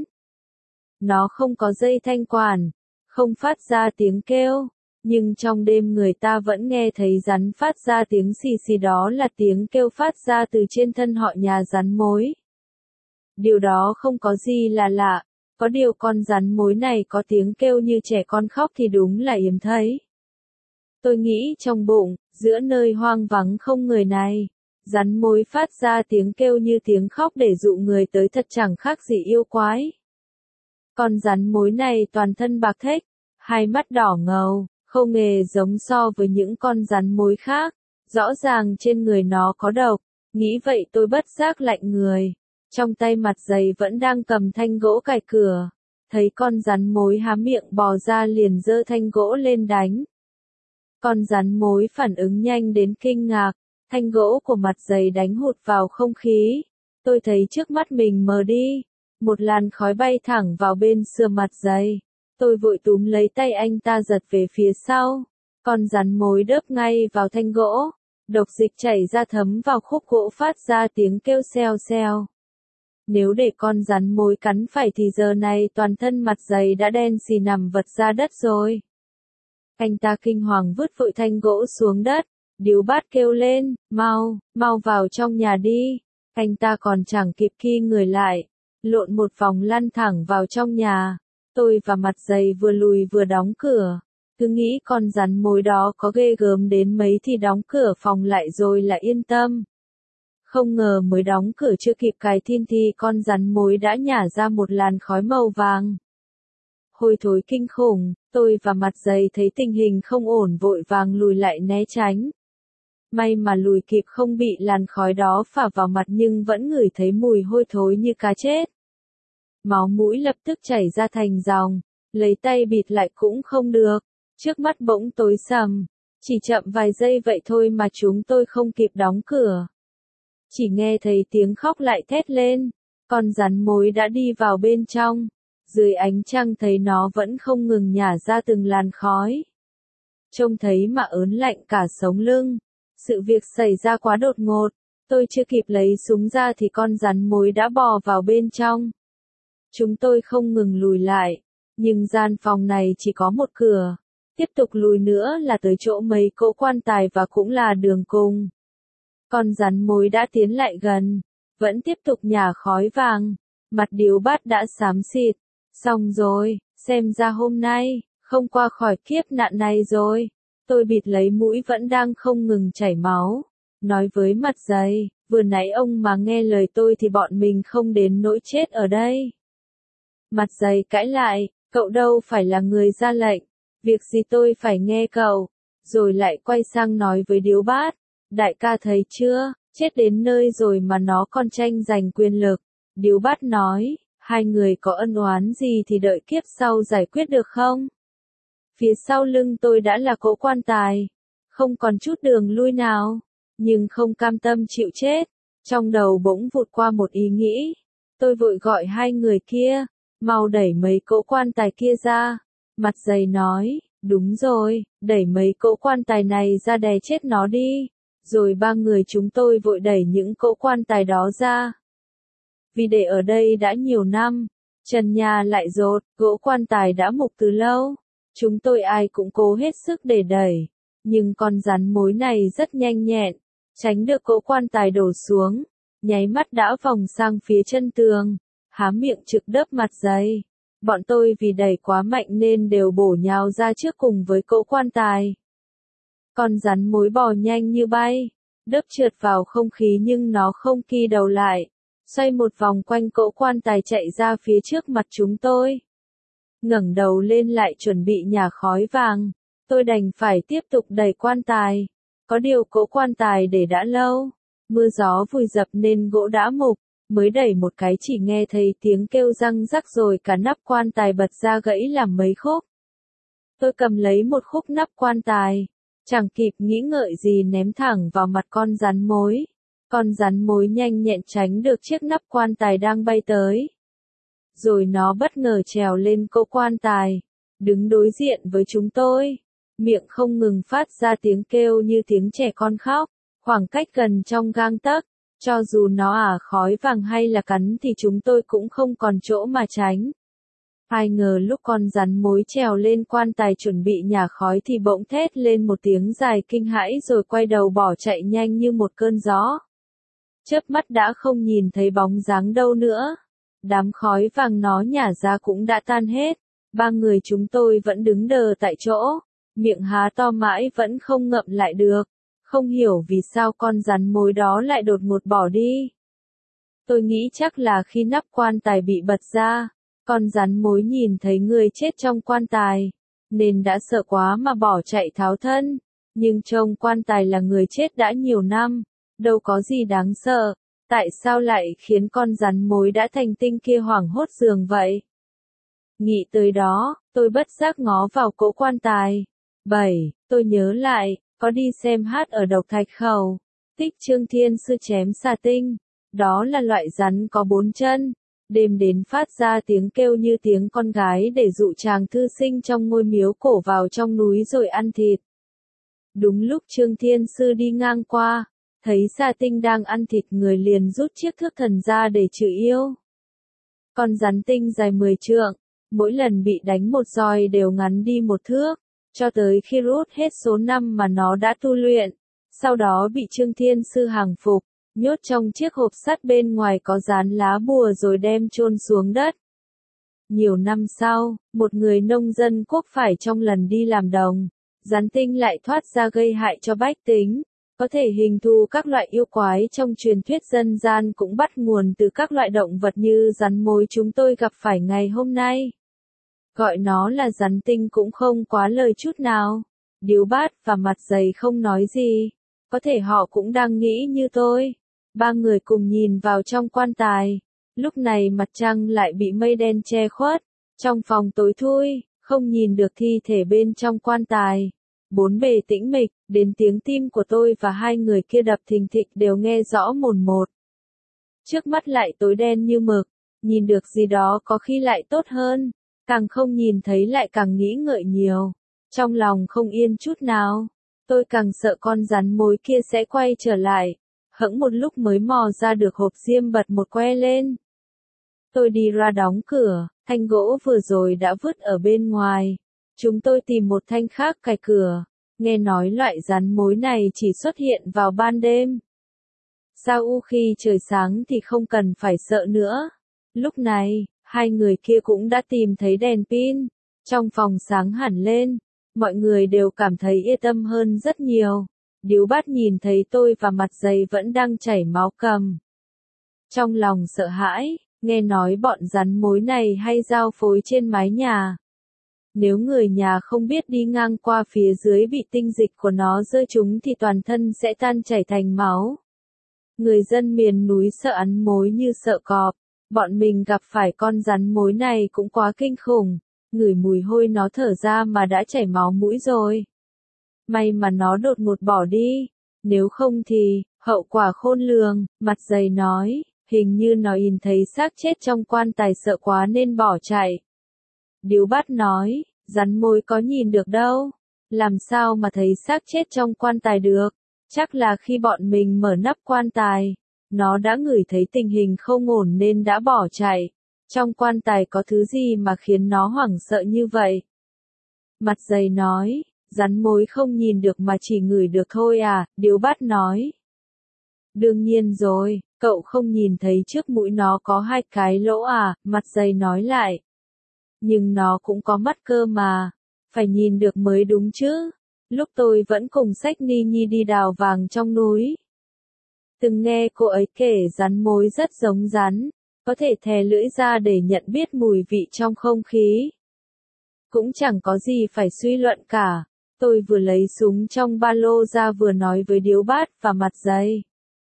Nó không có dây thanh quản, không phát ra tiếng kêu, nhưng trong đêm người ta vẫn nghe thấy rắn phát ra tiếng xì xì, đó là tiếng kêu phát ra từ trên thân họ nhà rắn mối. Điều đó không có gì là lạ, có điều con rắn mối này có tiếng kêu như trẻ con khóc thì đúng là hiếm thấy. Tôi nghĩ trong bụng, giữa nơi hoang vắng không người này, rắn mối phát ra tiếng kêu như tiếng khóc để dụ người tới thật chẳng khác gì yêu quái. Con rắn mối này toàn thân bạc thếch, hai mắt đỏ ngầu, không hề giống so với những con rắn mối khác, rõ ràng trên người nó có độc, nghĩ vậy tôi bất giác lạnh người. Trong tay Mặt Dày vẫn đang cầm thanh gỗ cài cửa, thấy con rắn mối há miệng bò ra liền giơ thanh gỗ lên đánh. Con rắn mối phản ứng nhanh đến kinh ngạc, thanh gỗ của Mặt Dày đánh hụt vào không khí. Tôi thấy trước mắt mình mờ đi, một làn khói bay thẳng vào bên sườn Mặt Dày. Tôi vội túm lấy tay anh ta giật về phía sau. Con rắn mối đớp ngay vào thanh gỗ, độc dịch chảy ra thấm vào khúc gỗ phát ra tiếng kêu xèo xèo. Nếu để con rắn mối cắn phải thì giờ này toàn thân Mặt Dày đã đen xì nằm vật ra đất rồi. Anh ta kinh hoàng vứt vội thanh gỗ xuống đất. Điếu Bát kêu lên, mau, mau vào trong nhà đi. Anh ta còn chẳng kịp khi người lại, lộn một vòng lăn thẳng vào trong nhà. Tôi và Mặt Dày vừa lùi vừa đóng cửa. Cứ nghĩ con rắn mối đó có ghê gớm đến mấy thì đóng cửa phòng lại rồi lại yên tâm. Không ngờ mới đóng cửa chưa kịp cài then thì con rắn mối đã nhả ra một làn khói màu vàng. Hôi thối kinh khủng, tôi và Mặt Dày thấy tình hình không ổn vội vàng lùi lại né tránh. may mà lùi kịp không bị làn khói đó phả vào mặt nhưng vẫn ngửi thấy mùi hôi thối như cá chết. Máu mũi lập tức chảy ra thành dòng, lấy tay bịt lại cũng không được, trước mắt bỗng tối sầm, chỉ chậm vài giây vậy thôi mà chúng tôi không kịp đóng cửa. Chỉ nghe thấy tiếng khóc lại thét lên, con rắn mối đã đi vào bên trong, dưới ánh trăng thấy nó vẫn không ngừng nhả ra từng làn khói. Trông thấy mà ớn lạnh cả sống lưng, sự việc xảy ra quá đột ngột, tôi chưa kịp lấy súng ra thì con rắn mối đã bò vào bên trong. Chúng tôi không ngừng lùi lại, nhưng gian phòng này chỉ có một cửa, tiếp tục lùi nữa là tới chỗ mấy cỗ quan tài và cũng là đường cùng. Con rắn mối đã tiến lại gần, vẫn tiếp tục nhả khói vàng, mặt Điếu Bát đã xám xịt, xong rồi, xem ra hôm nay, không qua khỏi kiếp nạn này rồi. Tôi bịt lấy mũi vẫn đang không ngừng chảy máu, nói với Mặt Dày, vừa nãy ông mà nghe lời tôi thì bọn mình không đến nỗi chết ở đây. Mặt Dày cãi lại, cậu đâu phải là người ra lệnh, việc gì tôi phải nghe cậu, rồi lại quay sang nói với Điếu Bát, đại ca thấy chưa, chết đến nơi rồi mà nó còn tranh giành quyền lực. Điếu Bát nói, hai người có ân oán gì thì đợi kiếp sau giải quyết được không? Phía sau lưng tôi đã là cỗ quan tài, không còn chút đường lui nào, nhưng không cam tâm chịu chết, trong đầu bỗng vụt qua một ý nghĩ. Tôi vội gọi hai người kia, mau đẩy mấy cỗ quan tài kia ra. Mặt Dày nói, đúng rồi, đẩy mấy cỗ quan tài này ra đè chết nó đi. Rồi ba người chúng tôi vội đẩy những cỗ quan tài đó ra. Vì để ở đây đã nhiều năm, trần nhà lại dột, gỗ quan tài đã mục từ lâu. Chúng tôi ai cũng cố hết sức để đẩy, nhưng con rắn mối này rất nhanh nhẹn, tránh được cỗ quan tài đổ xuống, nháy mắt đã vòng sang phía chân tường, há miệng trực đớp Mặt Dày. Bọn tôi vì đẩy quá mạnh nên đều bổ nhào ra trước cùng với cỗ quan tài. Con rắn mối bò nhanh như bay, đớp trượt vào không khí nhưng nó không ki đầu lại, xoay một vòng quanh cỗ quan tài chạy ra phía trước mặt chúng tôi. Ngẩng đầu lên lại chuẩn bị nhả khói vàng, tôi đành phải tiếp tục đẩy quan tài. Có điều cỗ quan tài để đã lâu, mưa gió vùi dập nên gỗ đã mục, mới đẩy một cái chỉ nghe thấy tiếng kêu răng rắc rồi cả nắp quan tài bật ra gãy làm mấy khúc. Tôi cầm lấy một khúc nắp quan tài, chẳng kịp nghĩ ngợi gì ném thẳng vào mặt con rắn mối. Con rắn mối nhanh nhẹn tránh được chiếc nắp quan tài đang bay tới. Rồi nó bất ngờ trèo lên cỗ quan tài, đứng đối diện với chúng tôi, miệng không ngừng phát ra tiếng kêu như tiếng trẻ con khóc, khoảng cách gần trong gang tấc, cho dù nó ả khói vàng hay là cắn thì chúng tôi cũng không còn chỗ mà tránh. Ai ngờ lúc con rắn mối trèo lên quan tài chuẩn bị nhả khói thì bỗng thét lên một tiếng dài kinh hãi rồi quay đầu bỏ chạy nhanh như một cơn gió. Chớp mắt đã không nhìn thấy bóng dáng đâu nữa. Đám khói vàng nó nhả ra cũng đã tan hết, ba người chúng tôi vẫn đứng đờ tại chỗ, miệng há to mãi vẫn không ngậm lại được, không hiểu vì sao con rắn mối đó lại đột ngột bỏ đi. Tôi nghĩ chắc là khi nắp quan tài bị bật ra, con rắn mối nhìn thấy người chết trong quan tài, nên đã sợ quá mà bỏ chạy tháo thân, nhưng trong quan tài là người chết đã nhiều năm, đâu có gì đáng sợ. Tại sao lại khiến con rắn mối đã thành tinh kia hoảng hốt dường vậy? Nghĩ tới đó, tôi bất giác ngó vào cỗ quan tài. bảy. Tôi nhớ lại, có đi xem hát ở Độc Thạch Khẩu. Tích Trương Thiên Sư chém xà tinh. Đó là loại rắn có bốn chân. Đêm đến phát ra tiếng kêu như tiếng con gái để dụ chàng thư sinh trong ngôi miếu cổ vào trong núi rồi ăn thịt. Đúng lúc Trương Thiên Sư đi ngang qua, thấy xà tinh đang ăn thịt người liền rút chiếc thước thần ra để trừ yêu. Con rắn tinh dài mười trượng, mỗi lần bị đánh một roi đều ngắn đi một thước, cho tới khi rút hết số năm mà nó đã tu luyện. Sau đó bị Trương Thiên Sư hàng phục, nhốt trong chiếc hộp sắt bên ngoài có dán lá bùa rồi đem chôn xuống đất. Nhiều năm sau, một người nông dân quốc phải trong lần đi làm đồng, rắn tinh lại thoát ra gây hại cho bách tính. Có thể hình thù các loại yêu quái trong truyền thuyết dân gian cũng bắt nguồn từ các loại động vật như rắn mối chúng tôi gặp phải ngày hôm nay. Gọi nó là rắn tinh cũng không quá lời chút nào. Điếu Bát và Mặt Dày không nói gì. có thể họ cũng đang nghĩ như tôi. Ba người cùng nhìn vào trong quan tài. Lúc này mặt trăng lại bị mây đen che khuất. Trong phòng tối thui, không nhìn được thi thể bên trong quan tài. Bốn bề tĩnh mịch, đến tiếng tim của tôi và hai người kia đập thình thịch đều nghe rõ mồn một. Trước mắt lại tối đen như mực, nhìn được gì đó có khi lại tốt hơn, càng không nhìn thấy lại càng nghĩ ngợi nhiều. Trong lòng không yên chút nào, tôi càng sợ con rắn mối kia sẽ quay trở lại. Hững một lúc mới mò ra được hộp diêm bật một que lên. Tôi đi ra đóng cửa, thanh gỗ vừa rồi đã vứt ở bên ngoài. Chúng tôi tìm một thanh khác cài cửa. Nghe nói loại rắn mối này chỉ xuất hiện vào ban đêm. Sau khi trời sáng thì không cần phải sợ nữa. Lúc này, hai người kia cũng đã tìm thấy đèn pin. Trong phòng sáng hẳn lên, mọi người đều cảm thấy yên tâm hơn rất nhiều. Điếu Bát nhìn thấy tôi và mặt dày vẫn đang chảy máu cầm. Trong lòng sợ hãi, nghe nói bọn rắn mối này hay giao phối trên mái nhà. Nếu người nhà không biết đi ngang qua phía dưới bị tinh dịch của nó rơi trúng thì toàn thân sẽ tan chảy thành máu. Người dân miền núi sợ rắn mối như sợ cọp. Bọn mình gặp phải con rắn mối này cũng quá kinh khủng. Ngửi mùi hôi nó thở ra mà đã chảy máu mũi rồi. May mà nó đột ngột bỏ đi. Nếu không thì, hậu quả khôn lường. Mặt dày nói, hình như nó nhìn thấy xác chết trong quan tài sợ quá nên bỏ chạy. Điếu Bát nói, rắn mối có nhìn được đâu. Làm sao mà thấy xác chết trong quan tài được. Chắc là khi bọn mình mở nắp quan tài, nó đã ngửi thấy tình hình không ổn nên đã bỏ chạy. Trong quan tài có thứ gì mà khiến nó hoảng sợ như vậy? Mặt dày nói, rắn mối không nhìn được mà chỉ ngửi được thôi à, Điếu Bát nói. Đương nhiên rồi, cậu không nhìn thấy trước mũi nó có hai cái lỗ à, mặt dày nói lại. Nhưng nó cũng có mắt cơ mà, phải nhìn được mới đúng chứ. Lúc tôi vẫn cùng xách Ni Nhi đi đào vàng trong núi. Từng nghe cô ấy kể rắn mối rất giống rắn, có thể thè lưỡi ra để nhận biết mùi vị trong không khí. Cũng chẳng có gì phải suy luận cả. Tôi vừa lấy súng trong ba lô ra vừa nói với Điếu Bát và mặt dày.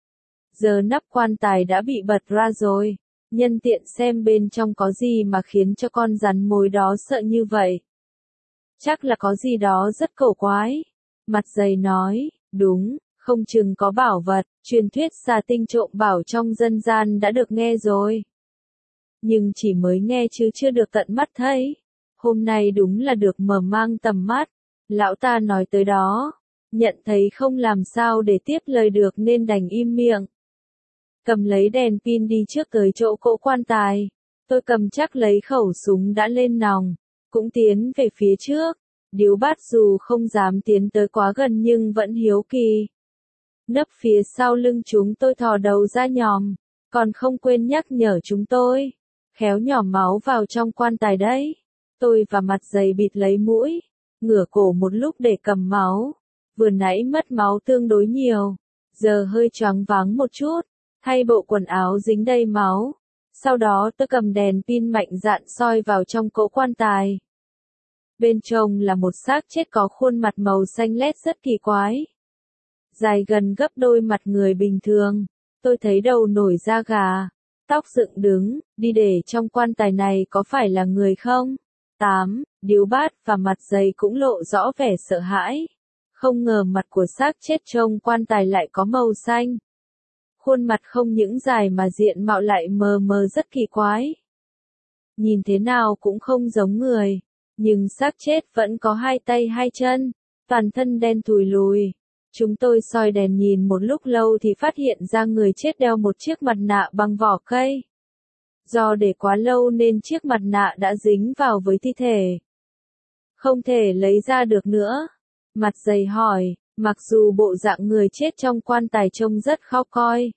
Giờ nắp quan tài đã bị bật ra rồi. Nhân tiện xem bên trong có gì mà khiến cho con rắn mối đó sợ như vậy. Chắc là có gì đó rất cổ quái. Mặt dày nói, đúng, không chừng có bảo vật, truyền thuyết xà tinh trộm bảo trong dân gian đã được nghe rồi. Nhưng chỉ mới nghe chứ chưa được tận mắt thấy. Hôm nay đúng là được mở mang tầm mắt. Lão ta nói tới đó, nhận thấy không làm sao để tiếp lời được nên đành im miệng. Cầm lấy đèn pin đi trước tới chỗ cỗ quan tài. Tôi cầm chắc lấy khẩu súng đã lên nòng, cũng tiến về phía trước. Điếu Bát dù không dám tiến tới quá gần nhưng vẫn hiếu kỳ. Nấp phía sau lưng chúng tôi thò đầu ra nhòm, còn không quên nhắc nhở chúng tôi. Khéo nhỏ máu vào trong quan tài đấy. Tôi và mặt dày bịt lấy mũi, ngửa cổ một lúc để cầm máu. Vừa nãy mất máu tương đối nhiều, giờ hơi choáng váng một chút, thay bộ quần áo dính đầy máu. Sau đó tôi cầm đèn pin mạnh dạn soi vào trong cỗ quan tài. Bên trong là một xác chết có khuôn mặt màu xanh lét rất kỳ quái. Dài gần gấp đôi mặt người bình thường. Tôi thấy đầu nổi da gà, tóc dựng đứng, đi để trong quan tài này có phải là người không? tám. Điếu Bát và mặt dày cũng lộ rõ vẻ sợ hãi. Không ngờ mặt của xác chết trong quan tài lại có màu xanh. Khuôn mặt không những dài mà diện mạo lại mờ mờ rất kỳ quái. Nhìn thế nào cũng không giống người. Nhưng xác chết vẫn có hai tay hai chân, toàn thân đen thùi lùi. Chúng tôi soi đèn nhìn một lúc lâu thì phát hiện ra người chết đeo một chiếc mặt nạ bằng vỏ cây. Do để quá lâu nên chiếc mặt nạ đã dính vào với thi thể. Không thể lấy ra được nữa. Mặt dày hỏi, mặc dù bộ dạng người chết trong quan tài trông rất khó coi.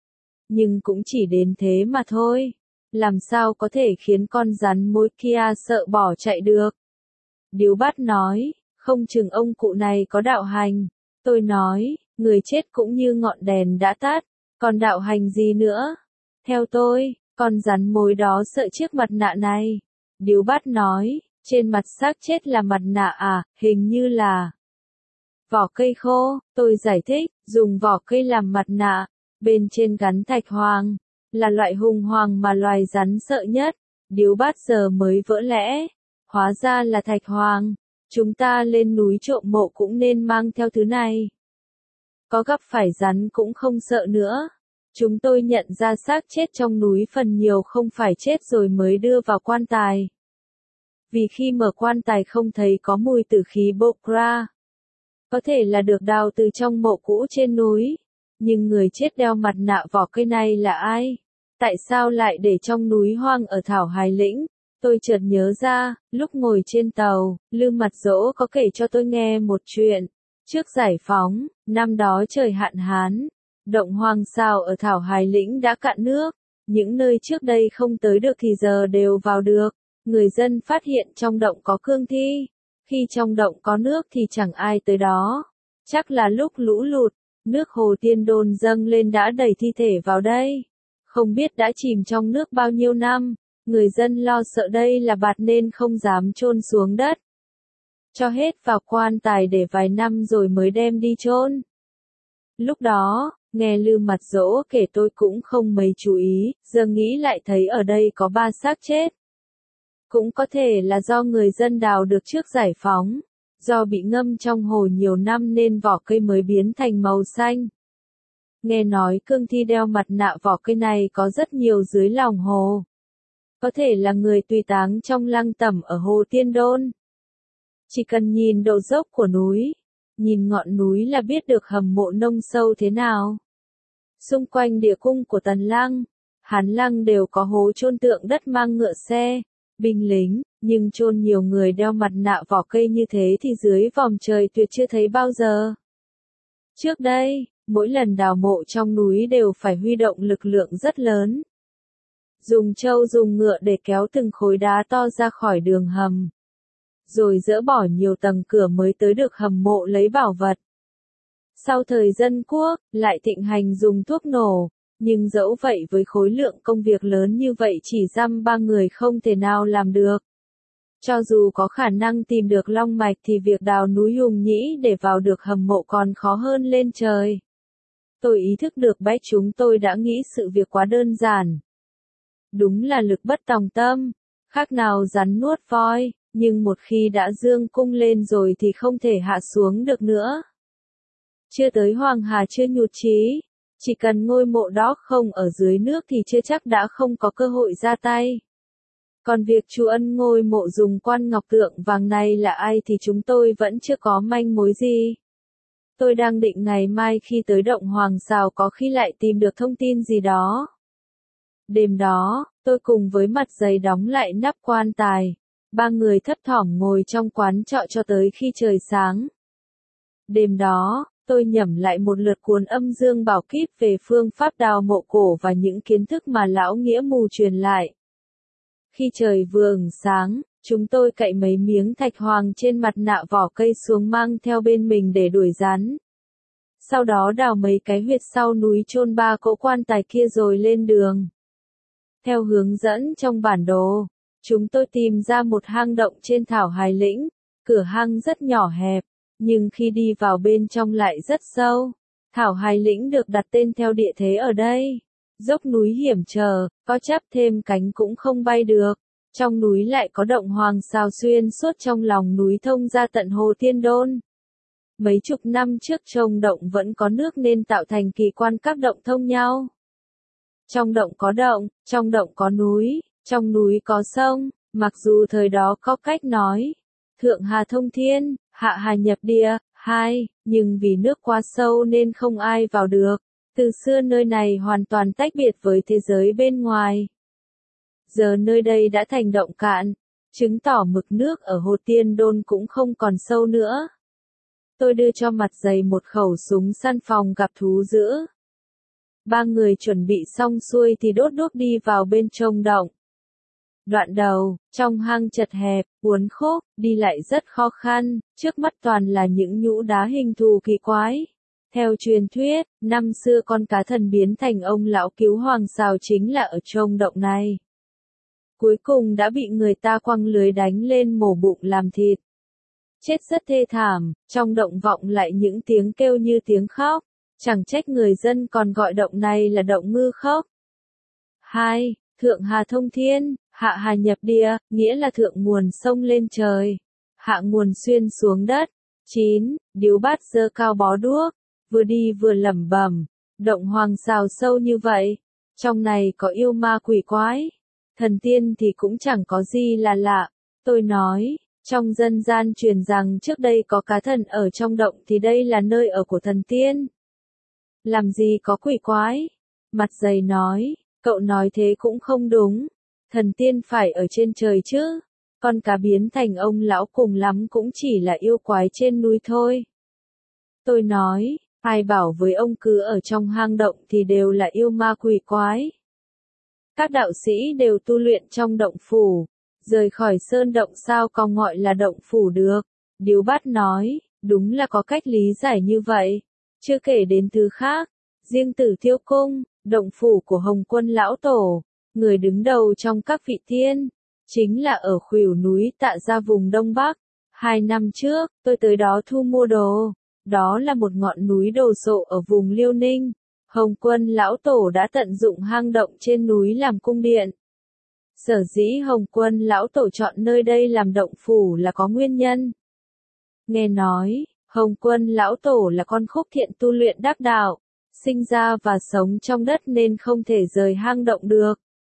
Nhưng cũng chỉ đến thế mà thôi. Làm sao có thể khiến con rắn mối kia sợ bỏ chạy được? Điếu Bát nói, không chừng ông cụ này có đạo hành. Tôi nói, người chết cũng như ngọn đèn đã tắt, còn đạo hành gì nữa? Theo tôi, con rắn mối đó sợ chiếc mặt nạ này. Điếu Bát nói, trên mặt xác chết là mặt nạ à, hình như là. Vỏ cây khô, tôi giải thích, dùng vỏ cây làm mặt nạ, bên trên gắn thạch hoàng, là loại hùng hoàng mà loài rắn sợ nhất, điếu bát giờ mới vỡ lẽ, hóa ra là thạch hoàng, chúng ta lên núi trộm mộ cũng nên mang theo thứ này. Có gặp phải rắn cũng không sợ nữa. Chúng tôi nhận ra xác chết trong núi phần nhiều không phải chết rồi mới đưa vào quan tài. Vì khi mở quan tài không thấy có mùi tử khí bộc ra. Có thể là được đào từ trong mộ cũ trên núi. Nhưng người chết đeo mặt nạ vỏ cây này là ai? Tại sao lại để trong núi hoang ở Thảo Hải Lĩnh? Tôi chợt nhớ ra, lúc ngồi trên tàu, Lư Mặt Dỗ có kể cho tôi nghe một chuyện. Trước giải phóng, năm đó trời hạn hán, động Hoàng Sào ở Thảo Hải Lĩnh đã cạn nước. Những nơi trước đây không tới được thì giờ đều vào được. Người dân phát hiện trong động có cương thi. Khi trong động có nước thì chẳng ai tới đó. Chắc là lúc lũ lụt, nước hồ Tiên Đôn dâng lên đã đẩy thi thể vào đây. Không biết đã chìm trong nước bao nhiêu năm. Người dân lo sợ đây là bạt nên không dám chôn xuống đất. Cho hết vào quan tài để vài năm rồi mới đem đi chôn. Lúc đó, nghe Lư Mặt Dỗ kể tôi cũng không mấy chú ý, giờ nghĩ lại thấy ở đây có ba xác chết. Cũng có thể là do người dân đào được trước giải phóng, do bị ngâm trong hồ nhiều năm nên vỏ cây mới biến thành màu xanh. Nghe nói cương thi đeo mặt nạ vỏ cây này có rất nhiều dưới lòng hồ. Có thể là người tùy táng trong lăng tẩm ở hồ Tiên Đôn. Chỉ cần nhìn độ dốc của núi, nhìn ngọn núi là biết được hầm mộ nông sâu thế nào. Xung quanh địa cung của Tần Lăng, Hán Lăng đều có hố chôn tượng đất mang ngựa xe, binh lính, nhưng chôn nhiều người đeo mặt nạ vỏ cây như thế thì dưới vòm trời tuyệt chưa thấy bao giờ. Trước đây, mỗi lần đào mộ trong núi đều phải huy động lực lượng rất lớn. Dùng trâu dùng ngựa để kéo từng khối đá to ra khỏi đường hầm. Rồi dỡ bỏ nhiều tầng cửa mới tới được hầm mộ lấy bảo vật. Sau thời dân quốc, lại thịnh hành dùng thuốc nổ, nhưng dẫu vậy với khối lượng công việc lớn như vậy chỉ dăm ba người không thể nào làm được. Cho dù có khả năng tìm được long mạch thì việc đào núi Hùng Nhĩ để vào được hầm mộ còn khó hơn lên trời. Tôi ý thức được bách chúng tôi đã nghĩ sự việc quá đơn giản. Đúng là lực bất tòng tâm, khác nào rắn nuốt voi, nhưng một khi đã dương cung lên rồi thì không thể hạ xuống được nữa. Chưa tới Hoàng Hà chưa nhụt chí, chỉ cần ngôi mộ đó không ở dưới nước thì chưa chắc đã không có cơ hội ra tay. Còn việc Chu Ân ngôi mộ dùng quan ngọc tượng vàng này là ai thì chúng tôi vẫn chưa có manh mối gì. Tôi đang định ngày mai khi tới động Hoàng Sào có khi lại tìm được thông tin gì đó. Đêm đó, tôi cùng với mặt giày đóng lại nắp quan tài. Ba người thấp thỏm ngồi trong quán trọ cho tới khi trời sáng. Đêm đó, tôi nhẩm lại một lượt cuốn Âm Dương Bảo Kíp về phương pháp đào mộ cổ và những kiến thức mà lão nghĩa mù truyền lại. Khi trời vừa ửng sáng, chúng tôi cậy mấy miếng thạch hoàng trên mặt nạ vỏ cây xuống mang theo bên mình để đuổi rắn. Sau đó đào mấy cái huyệt sau núi chôn ba cỗ quan tài kia rồi lên đường. Theo hướng dẫn trong bản đồ, chúng tôi tìm ra một hang động trên Thảo Hải Lĩnh, cửa hang rất nhỏ hẹp, nhưng khi đi vào bên trong lại rất sâu. Thảo Hải Lĩnh được đặt tên theo địa thế ở đây. Dốc núi hiểm trở, có chắp thêm cánh cũng không bay được. Trong núi lại có động Hoàng Sào xuyên suốt trong lòng núi thông ra tận hồ Tiên Đôn. Mấy chục năm trước trông động vẫn có nước nên tạo thành kỳ quan các động thông nhau. Trong động có động, trong động có núi, trong núi có sông, mặc dù thời đó có cách nói. Thượng Hà thông thiên, hạ Hà nhập địa, hai, nhưng vì nước quá sâu nên không ai vào được. Từ xưa nơi này hoàn toàn tách biệt với thế giới bên ngoài. Giờ nơi đây đã thành động cạn, chứng tỏ mực nước ở hồ Tiên Đôn cũng không còn sâu nữa. Tôi đưa cho mặt giày một khẩu súng săn phòng gặp thú dữ. Ba người chuẩn bị xong xuôi thì đốt đuốc đi vào bên trong động. Đoạn đầu, trong hang chật hẹp, uốn khúc, đi lại rất khó khăn, trước mắt toàn là những nhũ đá hình thù kỳ quái. Theo truyền thuyết, năm xưa con cá thần biến thành ông lão cứu Hoàng Sào chính là ở trong động này. Cuối cùng đã bị người ta quăng lưới đánh lên mổ bụng làm thịt. chết rất thê thảm, trong động vọng lại những tiếng kêu như tiếng khóc, chẳng trách người dân còn gọi động này là động ngư khóc. hai. Thượng hà thông thiên, hạ hà nhập địa, nghĩa là thượng nguồn sông lên trời, hạ nguồn xuyên xuống đất. chín. Điếu bát giơ cao bó đuốc, vừa đi vừa lẩm bẩm, động hoàng xào sâu như vậy, trong này có yêu ma quỷ quái, thần tiên thì cũng chẳng có gì là lạ. Tôi nói, trong dân gian truyền rằng trước đây có cá thần ở trong động thì đây là nơi ở của thần tiên. Làm gì có quỷ quái? Mặt dày nói, cậu nói thế cũng không đúng, thần tiên phải ở trên trời chứ, con cá biến thành ông lão cùng lắm cũng chỉ là yêu quái trên núi thôi. Tôi nói, ai bảo với ông cứ ở trong hang động thì đều là yêu ma quỷ quái. Các đạo sĩ đều tu luyện trong động phủ, rời khỏi sơn động sao còn gọi là động phủ được. Điếu Bát nói, đúng là có cách lý giải như vậy, chưa kể đến thứ khác, riêng Tử Tiêu Cung, động phủ của Hồng Quân Lão Tổ, người đứng đầu trong các vị tiên, chính là ở khuỷu núi Tạ Gia vùng Đông Bắc. Hai năm trước, tôi tới đó thu mua đồ, đó là một ngọn núi đồ sộ ở vùng Liêu Ninh. Hồng Quân Lão Tổ đã tận dụng hang động trên núi làm cung điện. Sở dĩ Hồng Quân Lão Tổ chọn nơi đây làm động phủ là có nguyên nhân. Nghe nói, Hồng Quân Lão Tổ là con Khúc Thiện tu luyện đắc đạo, sinh ra và sống trong đất nên không thể rời hang động được.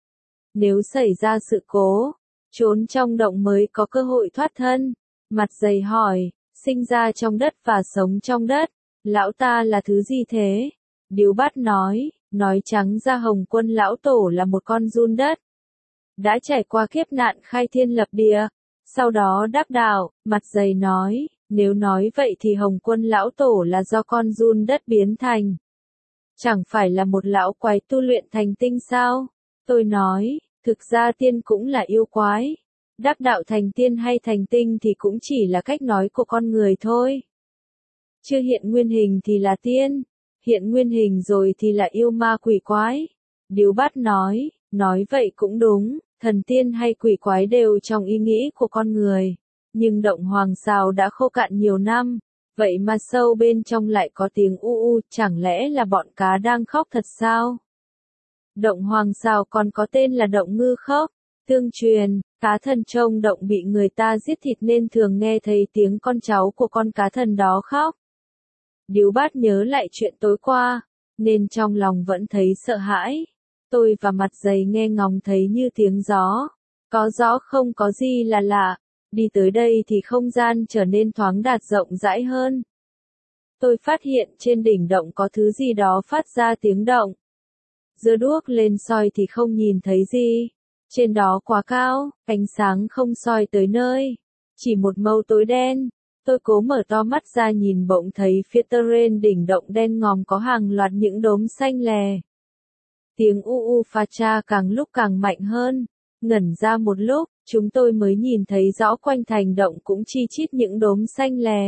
Nếu xảy ra sự cố, trốn trong động mới có cơ hội thoát thân. Mặt dày hỏi, sinh ra trong đất và sống trong đất, lão ta là thứ gì thế? Điếu Bát nói, nói trắng ra Hồng Quân Lão Tổ là một con giun đất. Đã trải qua kiếp nạn khai thiên lập địa, sau đó đắc đạo. Mặt dày nói, nếu nói vậy thì Hồng Quân Lão Tổ là do con giun đất biến thành. Chẳng phải là một lão quái tu luyện thành tinh sao? Tôi nói, thực ra tiên cũng là yêu quái. Đắc đạo thành tiên hay thành tinh thì cũng chỉ là cách nói của con người thôi. Chưa hiện nguyên hình thì là tiên, hiện nguyên hình rồi thì là yêu ma quỷ quái. Điếu Bát nói, nói vậy cũng đúng, thần tiên hay quỷ quái đều trong ý nghĩ của con người. Nhưng động Hoàng Sào đã khô cạn nhiều năm, vậy mà sâu bên trong lại có tiếng u u, chẳng lẽ là bọn cá đang khóc thật sao? Động Hoàng Sào còn có tên là động ngư khóc. Tương truyền, cá thần trong động bị người ta giết thịt nên thường nghe thấy tiếng con cháu của con cá thần đó khóc. Điếu Bát nhớ lại chuyện tối qua, nên trong lòng vẫn thấy sợ hãi. Tôi và mặt dày nghe ngóng thấy như tiếng gió. Có gió không có gì là lạ. Đi tới đây thì không gian trở nên thoáng đạt rộng rãi hơn. Tôi phát hiện trên đỉnh động có thứ gì đó phát ra tiếng động. Giơ đuốc lên soi thì không nhìn thấy gì. Trên đó quá cao, ánh sáng không soi tới nơi. Chỉ một màu tối đen. Tôi cố mở to mắt ra nhìn bỗng thấy phía trên đỉnh động đen ngòm có hàng loạt những đốm xanh lè. Tiếng u u pha cha càng lúc càng mạnh hơn. Ngẩn ra một lúc, chúng tôi mới nhìn thấy rõ quanh thành động cũng chi chít những đốm xanh lè.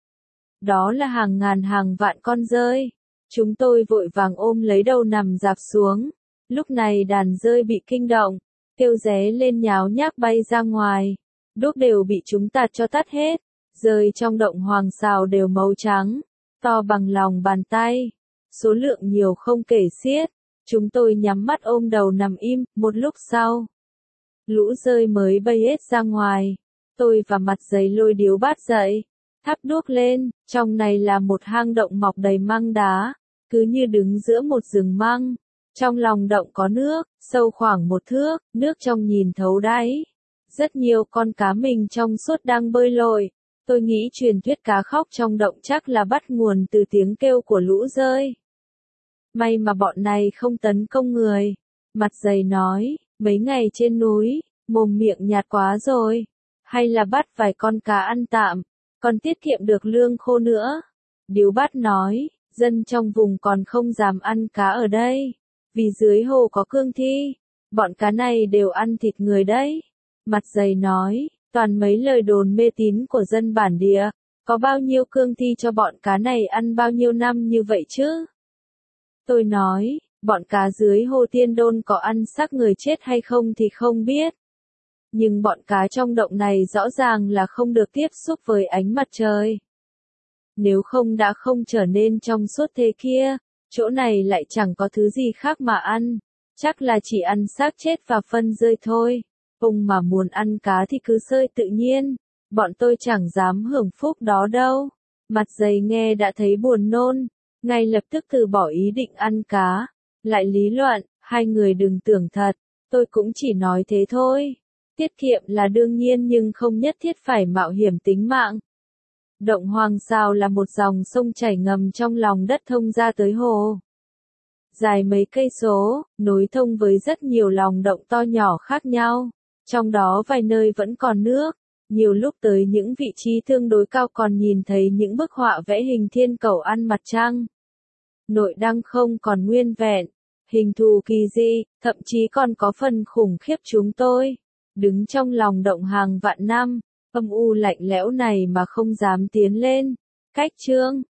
Đó là hàng ngàn hàng vạn con dơi. Chúng tôi vội vàng ôm lấy đầu nằm rạp xuống. Lúc này đàn dơi bị kinh động, kêu ré lên nháo nhác bay ra ngoài. Đuốc đều bị chúng tạt cho tắt hết. Dơi trong động Hoàng Sào đều màu trắng, to bằng lòng bàn tay. Số lượng nhiều không kể xiết. Chúng tôi nhắm mắt ôm đầu nằm im, một lúc sau. Lũ dơi mới bay hết ra ngoài. Tôi và mặt dày lôi Điếu Bát dậy, thắp đuốc lên, trong này là một hang động mọc đầy măng đá, cứ như đứng giữa một rừng măng. Trong lòng động có nước, sâu khoảng một thước, nước trong nhìn thấu đáy. Rất nhiều con cá mình trong suốt đang bơi lội. Tôi nghĩ truyền thuyết cá khóc trong động chắc là bắt nguồn từ tiếng kêu của lũ dơi. May mà bọn này không tấn công người. Mặt dày nói, mấy ngày trên núi, mồm miệng nhạt quá rồi. Hay là bắt vài con cá ăn tạm, còn tiết kiệm được lương khô nữa. Điếu Bát nói, dân trong vùng còn không dám ăn cá ở đây. Vì dưới hồ có cương thi, bọn cá này đều ăn thịt người đấy. Mặt dày nói, toàn mấy lời đồn mê tín của dân bản địa, có bao nhiêu cương thi cho bọn cá này ăn bao nhiêu năm như vậy chứ? Tôi nói, bọn cá dưới hồ Tiên Đôn có ăn xác người chết hay không thì không biết. nhưng bọn cá trong động này rõ ràng là không được tiếp xúc với ánh mặt trời. Nếu không đã không trở nên trong suốt thế kia, chỗ này lại chẳng có thứ gì khác mà ăn, chắc là chỉ ăn xác chết và phân rơi thôi. Ông mà muốn ăn cá thì cứ sơi tự nhiên, bọn tôi chẳng dám hưởng phúc đó đâu. Mặt dày nghe đã thấy buồn nôn, ngay lập tức từ bỏ ý định ăn cá, lại lý luận, hai người đừng tưởng thật, tôi cũng chỉ nói thế thôi. Tiết kiệm là đương nhiên nhưng không nhất thiết phải mạo hiểm tính mạng. Động Hoàng Sào là một dòng sông chảy ngầm trong lòng đất thông ra tới hồ. Dài mấy cây số, nối thông với rất nhiều lòng động to nhỏ khác nhau, trong đó vài nơi vẫn còn nước. Nhiều lúc tới những vị trí tương đối cao còn nhìn thấy những bức họa vẽ hình thiên cầu ăn mặt trăng. Nội đăng không còn nguyên vẹn, hình thù kỳ dị, thậm chí còn có phần khủng khiếp. Chúng tôi đứng trong lòng động hàng vạn năm, âm u lạnh lẽo này mà không dám tiến lên. Cách chương